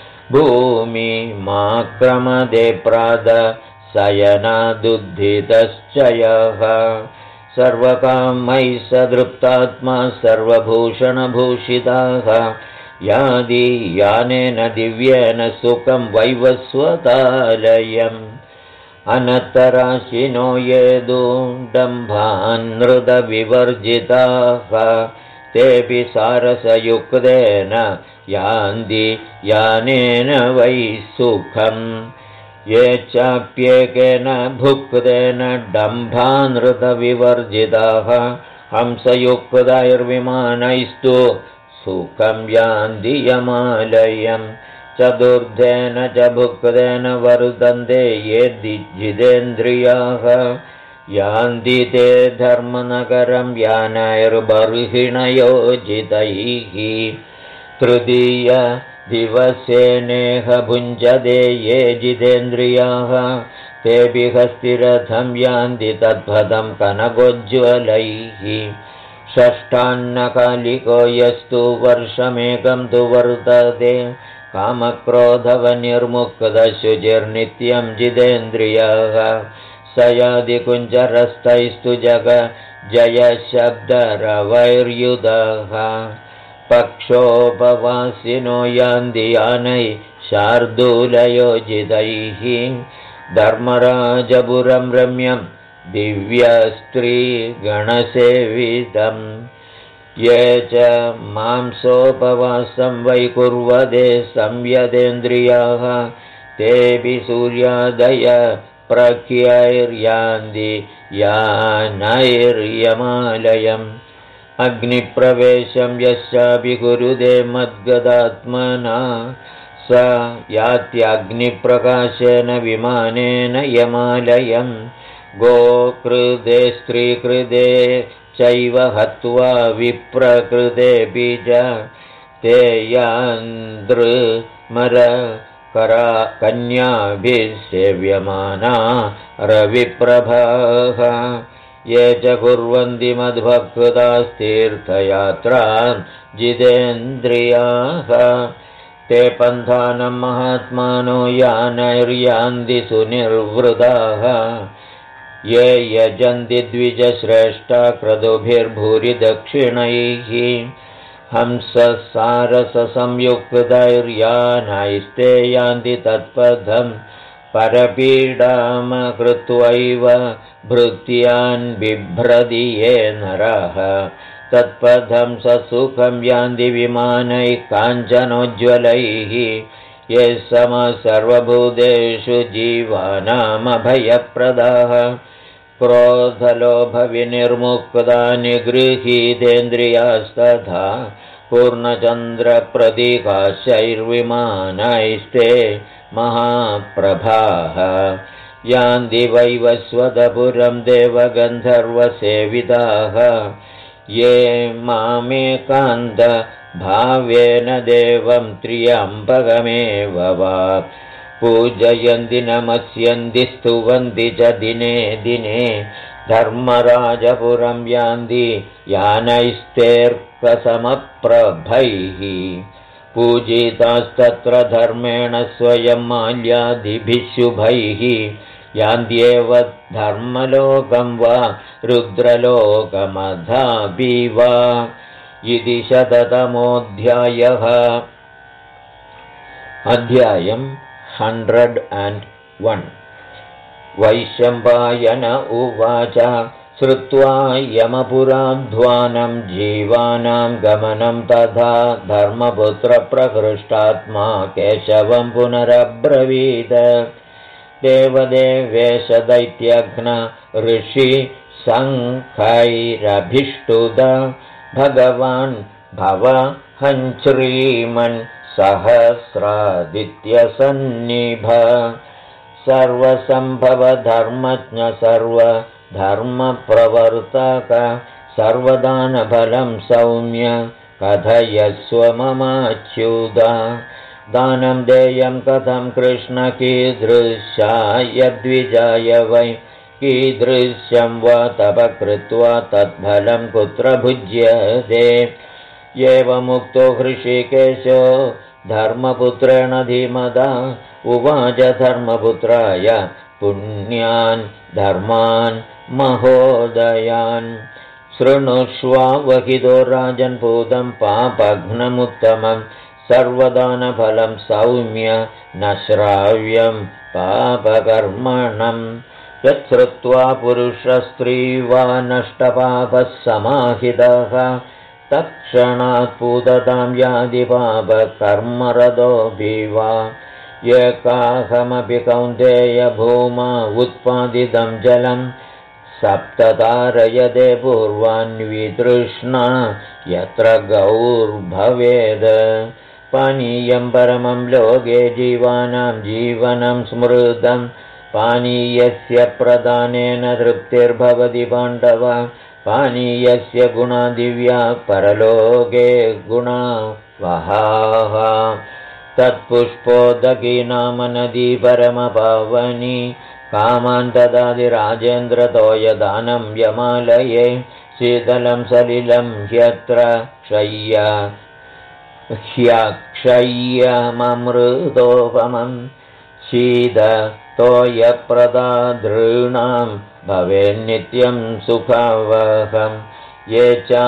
भूमिमाक्रमदे प्राद शयनादुद्धितश्च यः सर्वकामैः सदृप्तात्मा सर्वभूषणभूषिताः यादि यानेन दिव्येन सुखं वैवस्वतालयम् अनन्तराशिनो ये दम्भान्नृतविवर्जिताः तेऽपि सारसयुक्तेन यान्ति यानेन वै सुखम् ये चाप्येकेन भुक्तेन डम्भानृतविवर्जिताः हंसयुक्तैर्विमानैस्तु सुखं यान्ति यमालयम् चतुर्धेन च भुक्तेन वर्धन्ते ये जितेन्द्रियाः यान्ति ते धर्मनगरं यानैर्बर्हिणयोजितैः तृतीय दिवसेनेह भुञ्जते ये जितेन्द्रियाः तेऽपि हस्तिरथं यान्ति तद्भदं कनकोज्ज्वलैः षष्ठान्नकालिको यस्तु वर्षमेकं तु वर्तते कामक्रोधवनिर्मुक्तशुचिर्नित्यं जितेन्द्रियः स यादिकुञ्जरस्थैस्तु जगजयशब्दरवैर्युधः पक्षोपवासिनो यान्ति यानैः शार्दूलयोजितैः धर्मराजपुरं रम्यं दिव्यस्त्रीगणसेवितम् ये च मांसोपवासं वै कुर्वते संयतेन्द्रियाः तेऽपि सूर्यादय प्रख्यैर्यान्ति यानैर्यमालयम् अग्निप्रवेशं यस्यापि कुरुते मद्गदात्मना स यात्यग्निप्रकाशेन विमानेन यमालयम् गोकृते स्त्रीकृते चैव हत्वा विप्रकृते बीज ते यान्द्रमरकरा कन्याभिः सेव्यमाना रविप्रभाः ये च कुर्वन्ति मद्भक्तास्तीर्थयात्रां जितेन्द्रियाः ते पन्थानं महात्मानो यानैर्यान्ति सुनिर्वृताः ये यजन्ति द्विजश्रेष्ठा क्रतुभिर्भूरिदक्षिणैः हंससारसंयुक्तैर्यानैस्ते यान्ति तत्पथं परपीडामकृत्वैव भृत्यान् बिभ्रति ये नरः तत्पथं ससुखं यान्ति विमानैः काञ्चनोज्ज्वलैः ये समः सर्वभूतेषु जीवानामभयप्रदाः क्रोधलोभविनिर्मुक्ता निगृहीतेन्द्रियास्तथा पूर्णचन्द्रप्रतीकाशैर्विमानैस्ते महाप्रभाः यान्ति वैवस्वतपुरं देवगन्धर्वसेविताः ये मामेकान्तभावेन देवं त्र्यम्बकमेव वा पूजयन्ति नमस्यन्ति स्तुवन्ति च दिने दिने धर्मराजपुरं यान्ति यानैस्तेऽर्कसमप्रभैः पूजितास्तत्र धर्मेण स्वयं माल्यादिभिः शुभैः यान्त्येव धर्मलोकं वा रुद्रलोकमधापि वा इति 100तमोऽध्यायः। अध्यायम् 101 वैशम्पायन उवाच श्रुत्वा यमपुराध्वानं जीवानां गमनं तथा धर्मपुत्रप्रकृष्टात्मा केशवं पुनरब्रवीत् देवदेवेश दैत्यघ्न ऋषि शङ्खैरभिष्टुद भगवान् भवहञ्श्रीमन् सहस्रादित्यसन्निभ सर्वसम्भवधर्मज्ञ सर्वधर्मप्रवर्तक सर्वदानफलं सौम्य कथयस्व ममाच्युत दानं देयं कथं कृष्ण कीदृशाय द्विजाय वै कीदृश्यं वा तप कृत्वा तत्फलं कुत्र भुज्यते एवमुक्तो हृषीकेशो धर्मपुत्रेण धीमता उवाच धर्मपुत्राय पुण्यान् धर्मान् महोदयान् शृणुष्वावहितो राजन्पूतं पापघ्नमुत्तमं सर्वदानफलं सौम्य न श्राव्यं पापकर्मणं यच्छ्रुत्वा पुरुषस्त्री वा नष्टपापः समाहितः तत्क्षणात् पूततां यादि पापकर्मरतोऽपि वा एकाहमपि कौन्तेय भूमा उत्पादितं जलं सप्ततारयते पूर्वान्वितृष्णा यत्र गौर्भवेद् पानीयं परमं लोके जीवानां जीवनं स्मृतं पानीयस्य प्रदानेन तृप्तिर्भवति पाण्डव पानीयस्य गुणा दिव्या परलोके गुणा वहाः तत्पुष्पोदकी नाम नदी परमपावनी कामान् ददाति राजेन्द्रतोयदानं यमालये शीतलं सलिलं ह्यत्र ह्यक्षय्यममृतोपमं शीततोयप्रदादॄणां भवेन्नित्यं सुखावहम् ये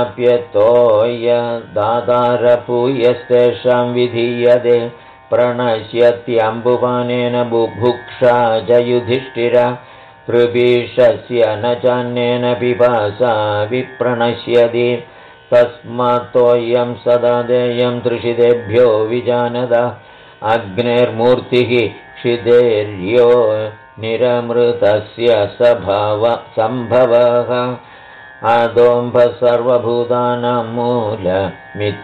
चाप्यतोयदातारपूयस्तेषां विधीयते प्रणश्यत्यम्बुपानेन बुभुक्षा च युधिष्ठिर कृपीशस्य न चान्येन पिपासा विप्रणश्यति तस्मात्तोयं सदा देयं तृषितेभ्यो विजानद अग्नेर्मूर्तिः क्षितेर्यो निरमृतस्य सम्भवः अदोम्भः सर्वभूतानां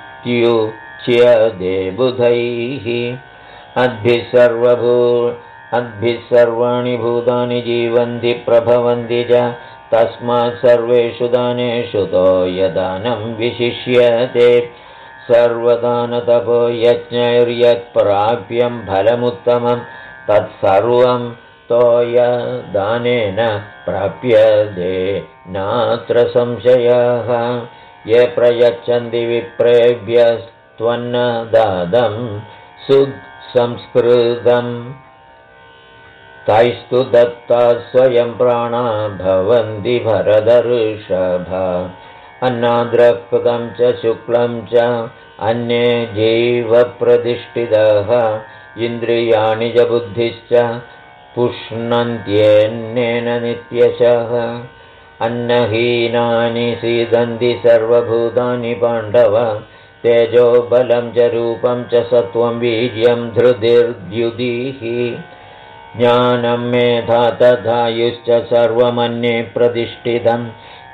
मूलमित्युच्यते बुधैः अद्भिः सर्वाणि भूतानि जीवन्ति प्रभवन्ति च तस्मात् सर्वेषु दानेषु तोयदानं विशिष्यते सर्वदानतपो यज्ञैर्यत्प्राप्यं फलमुत्तमं तत्सर्वं तोयदानेन प्राप्यते नात्र संशयः ये प्रयच्छन्ति विप्रेभ्यस्त्वन्नदानं सुसंस्कृतम् तैस्तु दत्ता स्वयं प्राणा भवन्ति भरतऋषभ अन्नाद्रक्तं च शुक्लं च अन्ये जीवप्रतिष्ठितः इन्द्रियाणि च बुद्धिश्च पुष्णन्त्येनेन नित्यशः अन्नहीनानि सीदन्ति सर्वभूतानि पाण्डव तेजो बलं च रूपं च सत्त्वं वीर्यं धृतिर्द्युतिः ज्ञानं मेधा तथायुश्च सर्वमन्ये प्रतिष्ठितं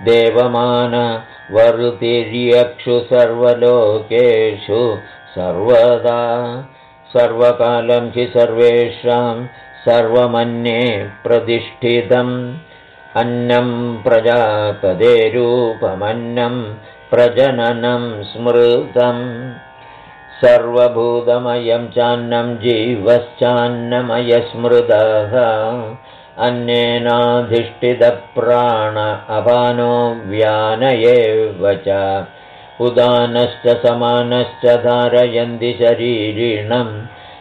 देवमानवरुतिर्यक्षु सर्वलोकेषु सर्वदा सर्वकालं हि सर्वेषां सर्वमन्ये प्रतिष्ठितम् अन्नं प्रजापतेरूपमन्नं प्रजननं स्मृतम् सर्वभूतमयं चान्नं जीवश्चान्नमयस्मृतः अन्नेनाधिष्ठितप्राण अपानो व्यान एव च उदानश्च समानश्च धारयन्ति शरीरिणं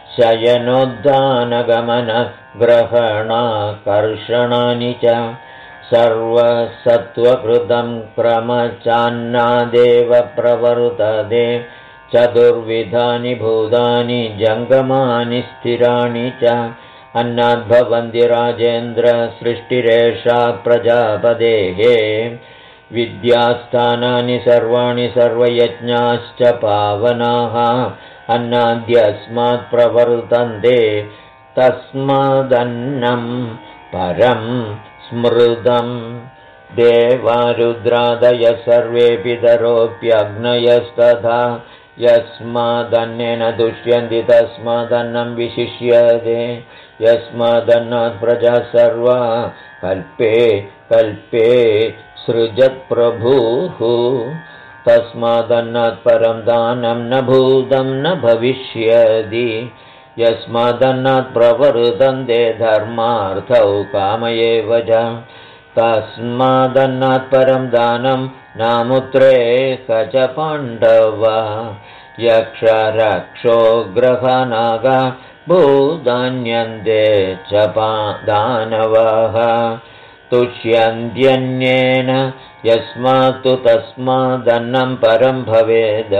शयनोद्दानगमनग्रहणाकर्षणानि च सर्वसत्त्वकृतं क्रमचान्नादेव प्रवर्तते चतुर्विधानि भूतानि जङ्गमानि स्थिराणि च अन्नाद्भवन्ति राजेन्द्र सृष्टिरेषा प्रजापतेः विद्यास्थानानि सर्वाणि सर्वयज्ञाश्च पावनाः अन्नाद्यस्मात् प्रवर्तन्ते तस्मादन्नं परं स्मृतम् देवारुद्रादय सर्वे पितरोऽप्यग्नयस्तथा यस्मादन्नेन तुष्यन्ति तस्मादन्नं विशिष्यते यस्मादन्नात् प्रजा सर्वा कल्पे कल्पे सृजत्प्रभुः तस्मादन्नात् परं दानं न भूतं न भविष्यति यस्मादन्नात् प्रवर्तन्ते धर्मार्थौ काम एव च तस्मादन्नात् परं दानं नामुत्रे स च पाण्डव यक्षरक्षो ग्रहनागा भूतान्यन्ते च दानवः तुष्यन्त्यन्येन यस्मात्तु तस्मादन्नं परं भवेद्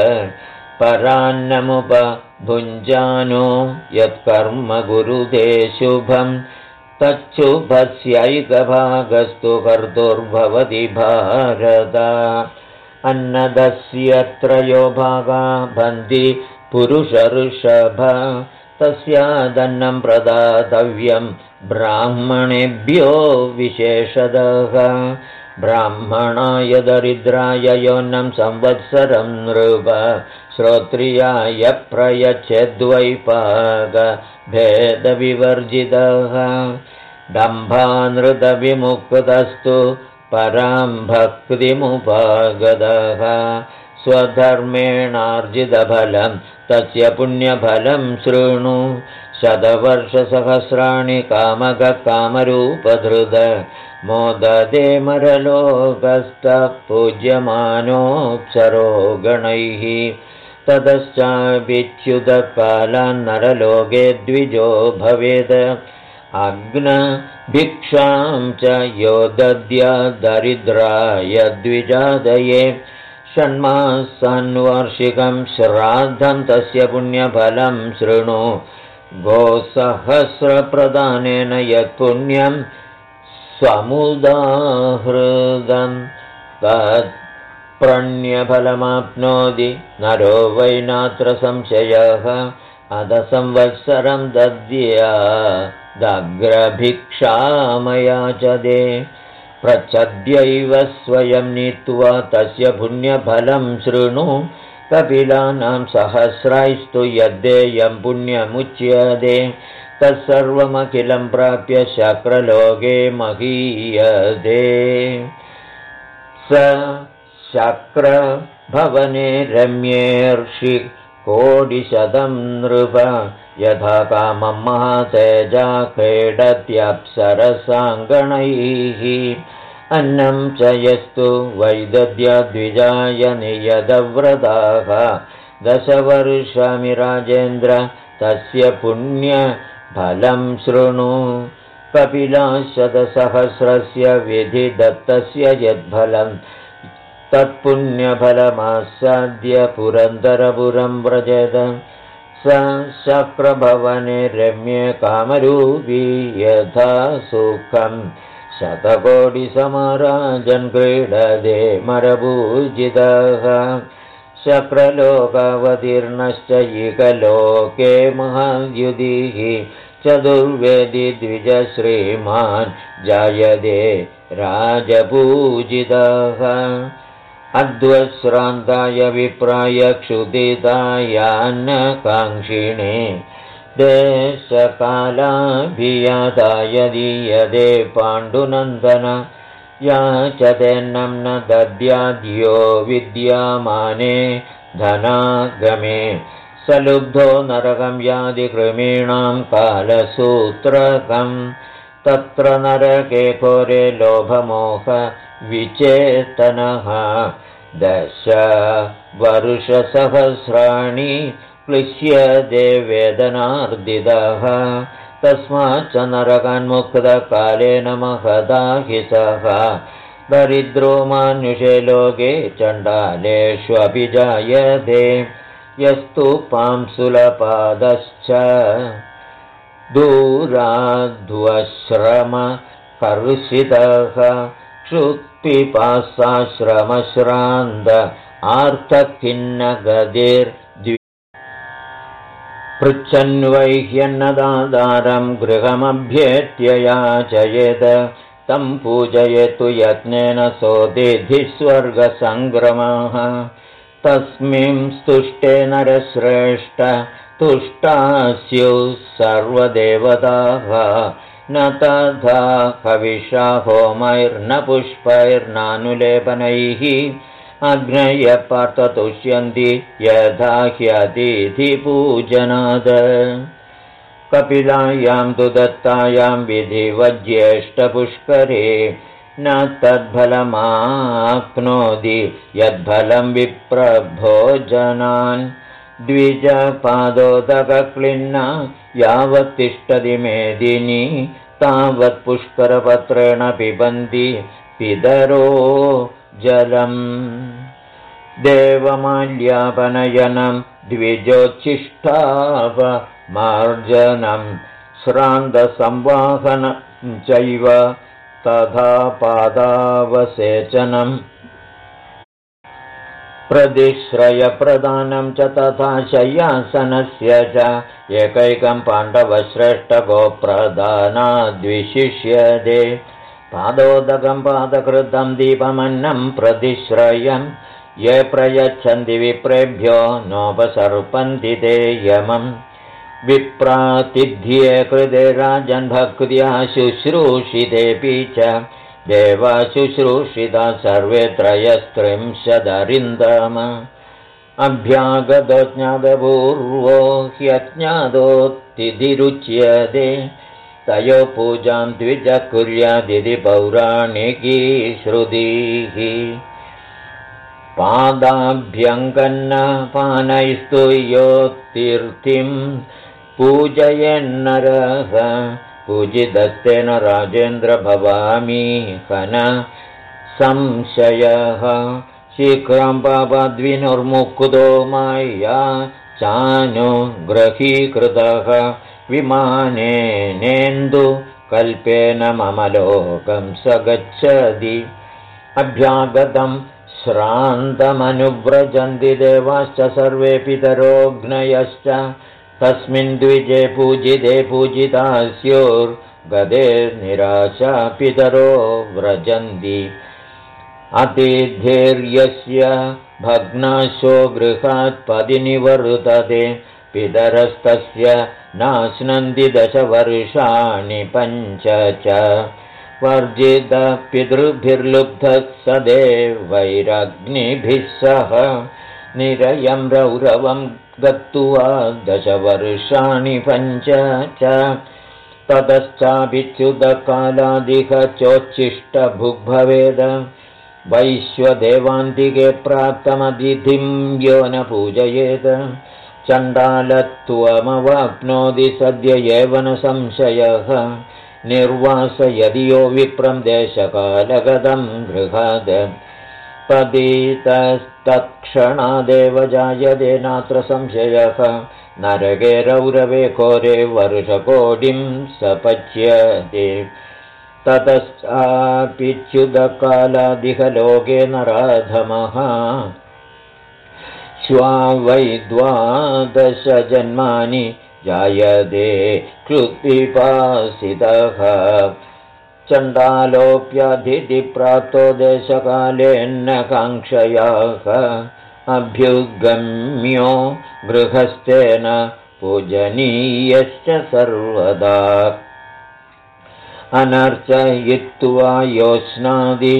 परान्नमुपभुञ्जानो यत्कर्म गुरुते शुभं तच्छुभस्यैकभागस्तु कर्तुर्भवति भारत अन्नदस्य त्रयो भागा भन्ति पुरुषऋषभ तस्यादन्नं प्रदातव्यं ब्राह्मणेभ्यो विशेषतः ब्राह्मणाय दरिद्राय योऽन्नं संवत्सरं नृप श्रोत्रियाय प्रयच्छेद्वैपाकभेदविवर्जितः दम्भानृतविमुक्तस्तु परां भक्तिमुपागतः स्वधर्मेणार्जितफलं तस्य पुण्यफलं शृणु शतवर्षसहस्राणि कामककामरूपधृत मोदते मरलोकस्तः पूज्यमानोऽप्सरो गणैः ततश्चाभिच्युतकालान्नरलोके द्विजो भवेत् अग्नभिक्षां च यो दद्यादरिद्राय द्विजादये षण्मासान्वार्षिकं श्राद्धं तस्य पुण्यफलं शृणु गोसहस्रप्रदानेन यत्पुण्यं समुदाहृदं तत्प्रण्यफलमाप्नोति नरो वै नात्र संशयः अध संवत्सरं दद्यादग्रभिक्षामयाचते प्रच्छद्यैव स्वयं नीत्वा तस्य पुण्यफलं शृणु कपिलानां सहस्रैस्तु यद्देयं पुण्यमुच्यते तत्सर्वमखिलं प्राप्य शक्रलोके महीयते। स शक्रभवने रम्येर्षि कोटिशतं नृप यथा कामं महातेजा क्रीडत्यप्सरसाङ्गणैः अन्नं च यस्तु वैदद्यद्विजाय नियतव्रताः 10 वर्षाणि राजेन्द्र तस्य पुण्यफलं शृणु कपिलाशतसहस्रस्य विधिदत्तस्य यद्फलं तत्पुण्यफलमासाद्य पुरन्दरपुरं व्रजेत स शक्रभवने रम्ये कामरूपी यथा सुखं शतकोटिसमराजन् क्रीडते मरपूजितः शक्रलोकावतीर्णश्च इकलोके महाद्युतिः चतुर्वेदी द्विज श्रीमान् जायते राजपूजितः अध्वश्रान्ताय विप्राय क्षुदितायान्नकाङ्क्षिणे देशकालाभियाताय दीयते पाण्डुनन्दन याचतेन्नं न दद्याद्यो विद्यामाने धनागमे सलुब्धो नरकं यादि कृमीणां कालसूत्रकं तत्र नरके घोरे लोभमोह विचेतनः 10 वर्षसहस्राणि क्लिश्यते वेदनार्दितः तस्माच्च नरकान्मुक्तकालेन महदा हि सः दरिद्रो मानुषे लोके चण्डालेष्वपि जायते यस्तु पांसुलपादश्च दूराध्वश्रमकर्षितः क्षुत्पिपासाश्रमश्रान्त आर्तखिन्नगतिर्द्वि पृच्छन्वैह्यन्नदादारं गृहमभ्येत्य याचयेत् तं पूजयतु यत्नेन सोऽतिथिस्वर्गसङ्ग्रमः तस्मिं स्तुष्टे नरश्रेष्ठ तुष्टास्युः सर्वदेवताः न तथा हविषा होमैर्न पुष्पैर्नानुलेपनैः अग्नय पार्थतुष्यन्ति यथा ह्यतिथिपूजनात् कपिलायां तु दत्तायां विधिवज्येष्ठपुष्करे न तद्फलमाप्नोति यद्फलं विप्रभोजनान् द्विजपादोदकक्लिन्ना यावत् तिष्ठति मेदिनी तावत् पुष्करपत्रेण पिबन्ति पितरो जलम् देवमाल्यापनयनं द्विजोच्छिष्टावमार्जनं श्रान्तसंवाहनं चैव तथा पादावसेचनम् प्रतिश्रयप्रदानं च तथा शय्यासनस्य च एकैकं पाण्डवश्रेष्ठगोप्रदानाद्विशिष्यते पादोदकं पादकृतं दीपमन्नं प्रतिश्रयं ये प्रयच्छन्ति विप्रेभ्यो नोपसर्पन्ति ते यमम् विप्रातिथ्ये कृते राजन् भक्त्या शुश्रूषितेऽपि च देवा शुश्रूषिता सर्वे 330 अभ्यागतो ज्ञातपूर्वो ह्यज्ञातोऽतिथिरुच्यते तयो पूजां द्विजः कुर्यादिति पौराणिकी श्रुतिः पादाभ्यङ्गन्नपानैस्तु योत्तीर्थिं पूजयन्नरः पूजितस्तेन राजेन्द्र भवामि हन संशयः शीघ्रं पापाद्विनुर्मुक्तो माया चानुग्रहीकृतः विमानेनेन्दु कल्पेन मम लोकं स गच्छति अभ्यागतं श्रान्तमनुव्रजन्ति देवाश्च सर्वे पितरोऽग्नयश्च तस्मिन् द्विजे पूजिते पूजिता स्युर्गते निराशा पितरो व्रजन्ति अतिधीर्यस्य भग्नाशो गृहात् पदिनिवर्तते पितरस्तस्य नाश्नन्ति 10 वर्षाणि 5 च वर्जितपितृभिर्लुब्धः स देवैरग्निभिः सह निरयं रौरवं गत्वा 10 वर्षाणि 5 च ततश्चाभिच्युतकालादिह चोच्छिष्टभुग्भवेद वैश्वदेवान्तिके प्राप्तमतिथिं यो न पूजयेत् चण्डालत्वमवाप्नोति सद्य एव न संशयः निर्वासयदि यो विप्रं देशकालगतं गृहात् पतितस्तत्क्षणादेव जायते नात्र संशयः नरके रौरवे घोरे वर्षकोटिं सपच्यते ततश्चापिच्युतकालादिह लोके नराधमः श्वा वै 12 जन्मानि जायते क्षुत्पिपासितः चण्डालोऽप्यधिप्राप्तो देशकालेन काङ्क्षयाः अभ्युगम्यो गृहस्थेन पूजनीयश्च सर्वदा अनर्चयित्वा योत्स्नादि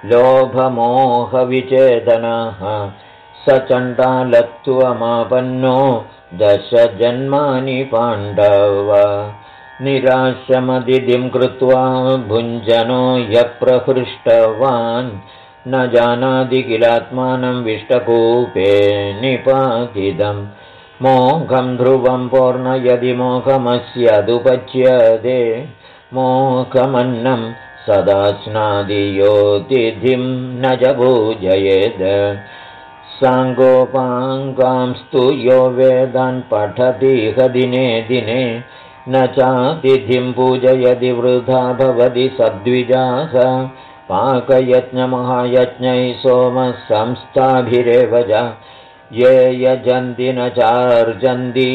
लोभमोहविचेतनः स चण्डालत्वमापन्नो 10 जन्मानि पाण्डव निराशमदितिं कृत्वा भुञ्जनो यप्रहृष्टवान् न जानाति किलात्मानं विष्टकूपे निपातितं मोघं ध्रुवं पूर्ण यदि मोघमस्यदुपच्यते मोघमन्नं सदा स्नादि योतिथिं न च पूजयेत् साङ्गोपाङ्गांस्तु यो वेदान् पठतीह दिने दिने न चातिथिं पूजयति वृथा भवति सद्विजाः पाकयज्ञमहायज्ञैः सोमः संस्थाभिरेव च ये यजन्ति न चार्जन्ति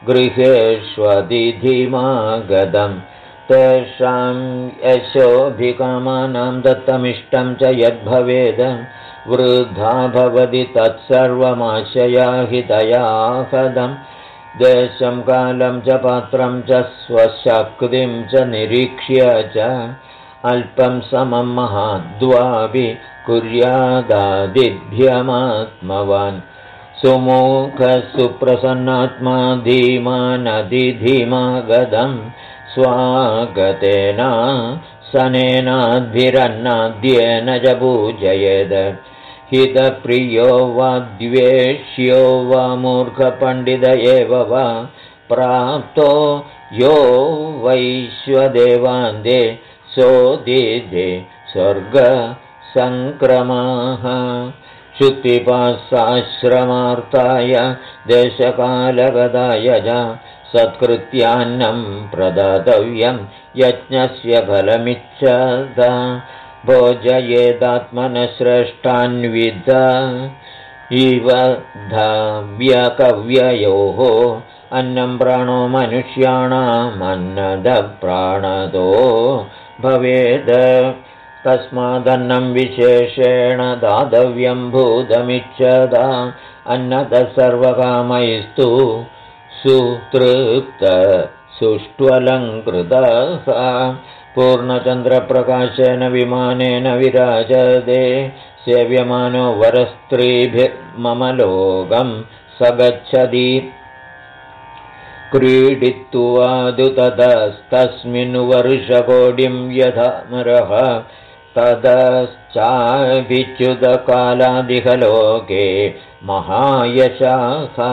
गृहेष्वतिथिमागतं तेषां यशोभिकामानां दत्तमिष्टं च यद्भवेद् वृद्धा भवति तत्सर्वमाशया हितया हदम् देशं कालं च पात्रं च स्वशक्तिं च निरीक्ष्य च अल्पं समं महाद्वापि कुर्यादादिभ्यमात्मवान् सुमुखसुप्रसन्नात्मा धीमानधिधीमागतं स्वागतेन सनेनाद्भिरन्नाद्येन च पूजयेत् हितप्रियो वा द्वेष्यो वा मूर्खपण्डित एव वा प्राप्तो यो वैश्वदेवान्ते सोदिते स्वर्गसङ्क्रमाः शुद्धिपासाश्रमार्ताय देशकालगताय च सत्कृत्यान्नं प्रदातव्यं यज्ञस्य फलमिच्छत भोजयेदात्मनः श्रेष्ठान्वित इव धाव्यकव्ययोः अन्नं प्राणो मनुष्याणामन्नदप्राणदो भवेद् तस्मादन्नं विशेषेण दातव्यं भूतमिच्छदा अन्नतः सर्वकामैस्तु सुतृप्त सुष्ट्वलङ्कृतः पूर्णचन्द्रप्रकाशेन विमानेन विराजते सेव्यमानो वरस्त्रीभिर्ममलोकं स गच्छति क्रीडित्वादु ततस्तस्मिन् वर्षकोटिं यथामरः ततश्चाभिच्युतकालादिहलोके महायशाः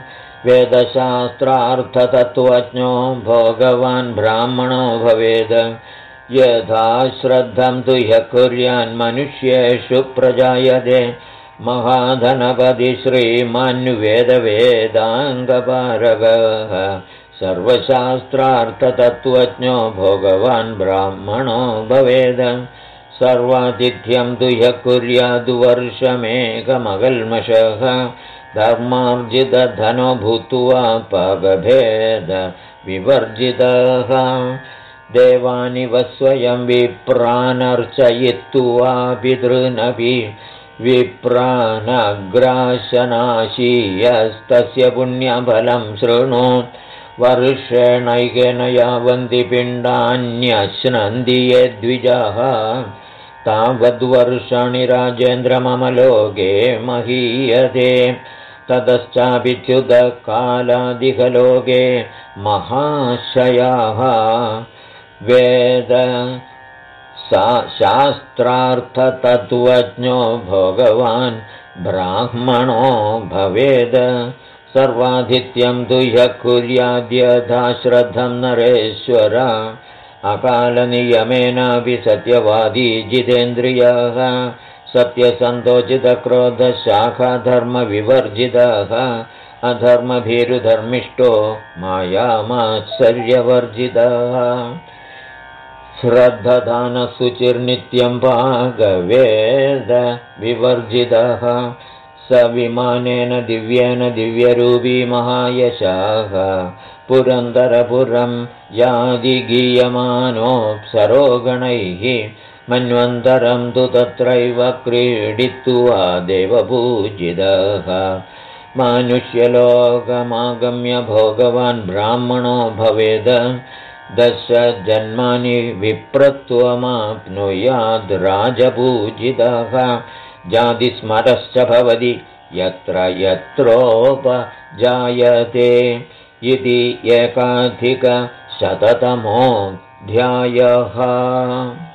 वेदशास्त्रार्थतत्त्वज्ञो भोगवान् ब्राह्मणो भवेत् यथा श्रद्धं तु ह्यः कुर्यान्मनुष्येषु प्रजायते महाधनपति श्रीमान्वेदवेदाङ्गपारगः सर्वशास्त्रार्थतत्त्वज्ञो भोगवान् ब्राह्मणो भवेत् सर्वातिथ्यं तु ह्यः कुर्याद्वर्षमेकमकल्मषः धर्मार्जितधनो भूत्वा पाकभेद विवर्जितः देवानि वः स्वयं विप्रानर्चयित्वा पितॄनपि विप्रानग्राशनाशीयस्तस्य पुण्यफलं शृणु वर्षेणैकेन यावन्ति पिण्डान्यश्नन्ति ये द्विजाः तावद्वर्षाणि राजेन्द्र मम लोके महीयते ततश्चाभिच्युतकालादिकलोके महाशयाः वेद शास्त्रार्थतत्त्वज्ञो भगवान् ब्राह्मणो भवेद सर्वाधित्यं तु ह्यः कुर्याद्यथा श्रद्धं नरेश्वर अकालनियमेनापि सत्यवादी जितेन्द्रियः सत्यसन्तोषितक्रोधशाखाधर्मविवर्जितः अधर्मभीरुधर्मिष्ठो मायामाश्चर्यवर्जितः श्रद्धदानशुचिर्नित्यं भागवेदविवर्जितः स विमानेन दिव्येन दिव्यरूपी महायशाः पुरन्दरपुरं यादि गीयमानोऽप्सरोगणैः मन्वन्तरं तु तत्रैव क्रीडित्वा देवपूजितः मानुष्यलोकमागम्य भोगवान् ब्राह्मणो भवेद 10 जन्मानि विप्रत्वमाप्नुयाद् राजपूजितः जातिस्मरश्च भवति यत्र यत्रोपजायते इति 1,000 शततमोऽध्यायः।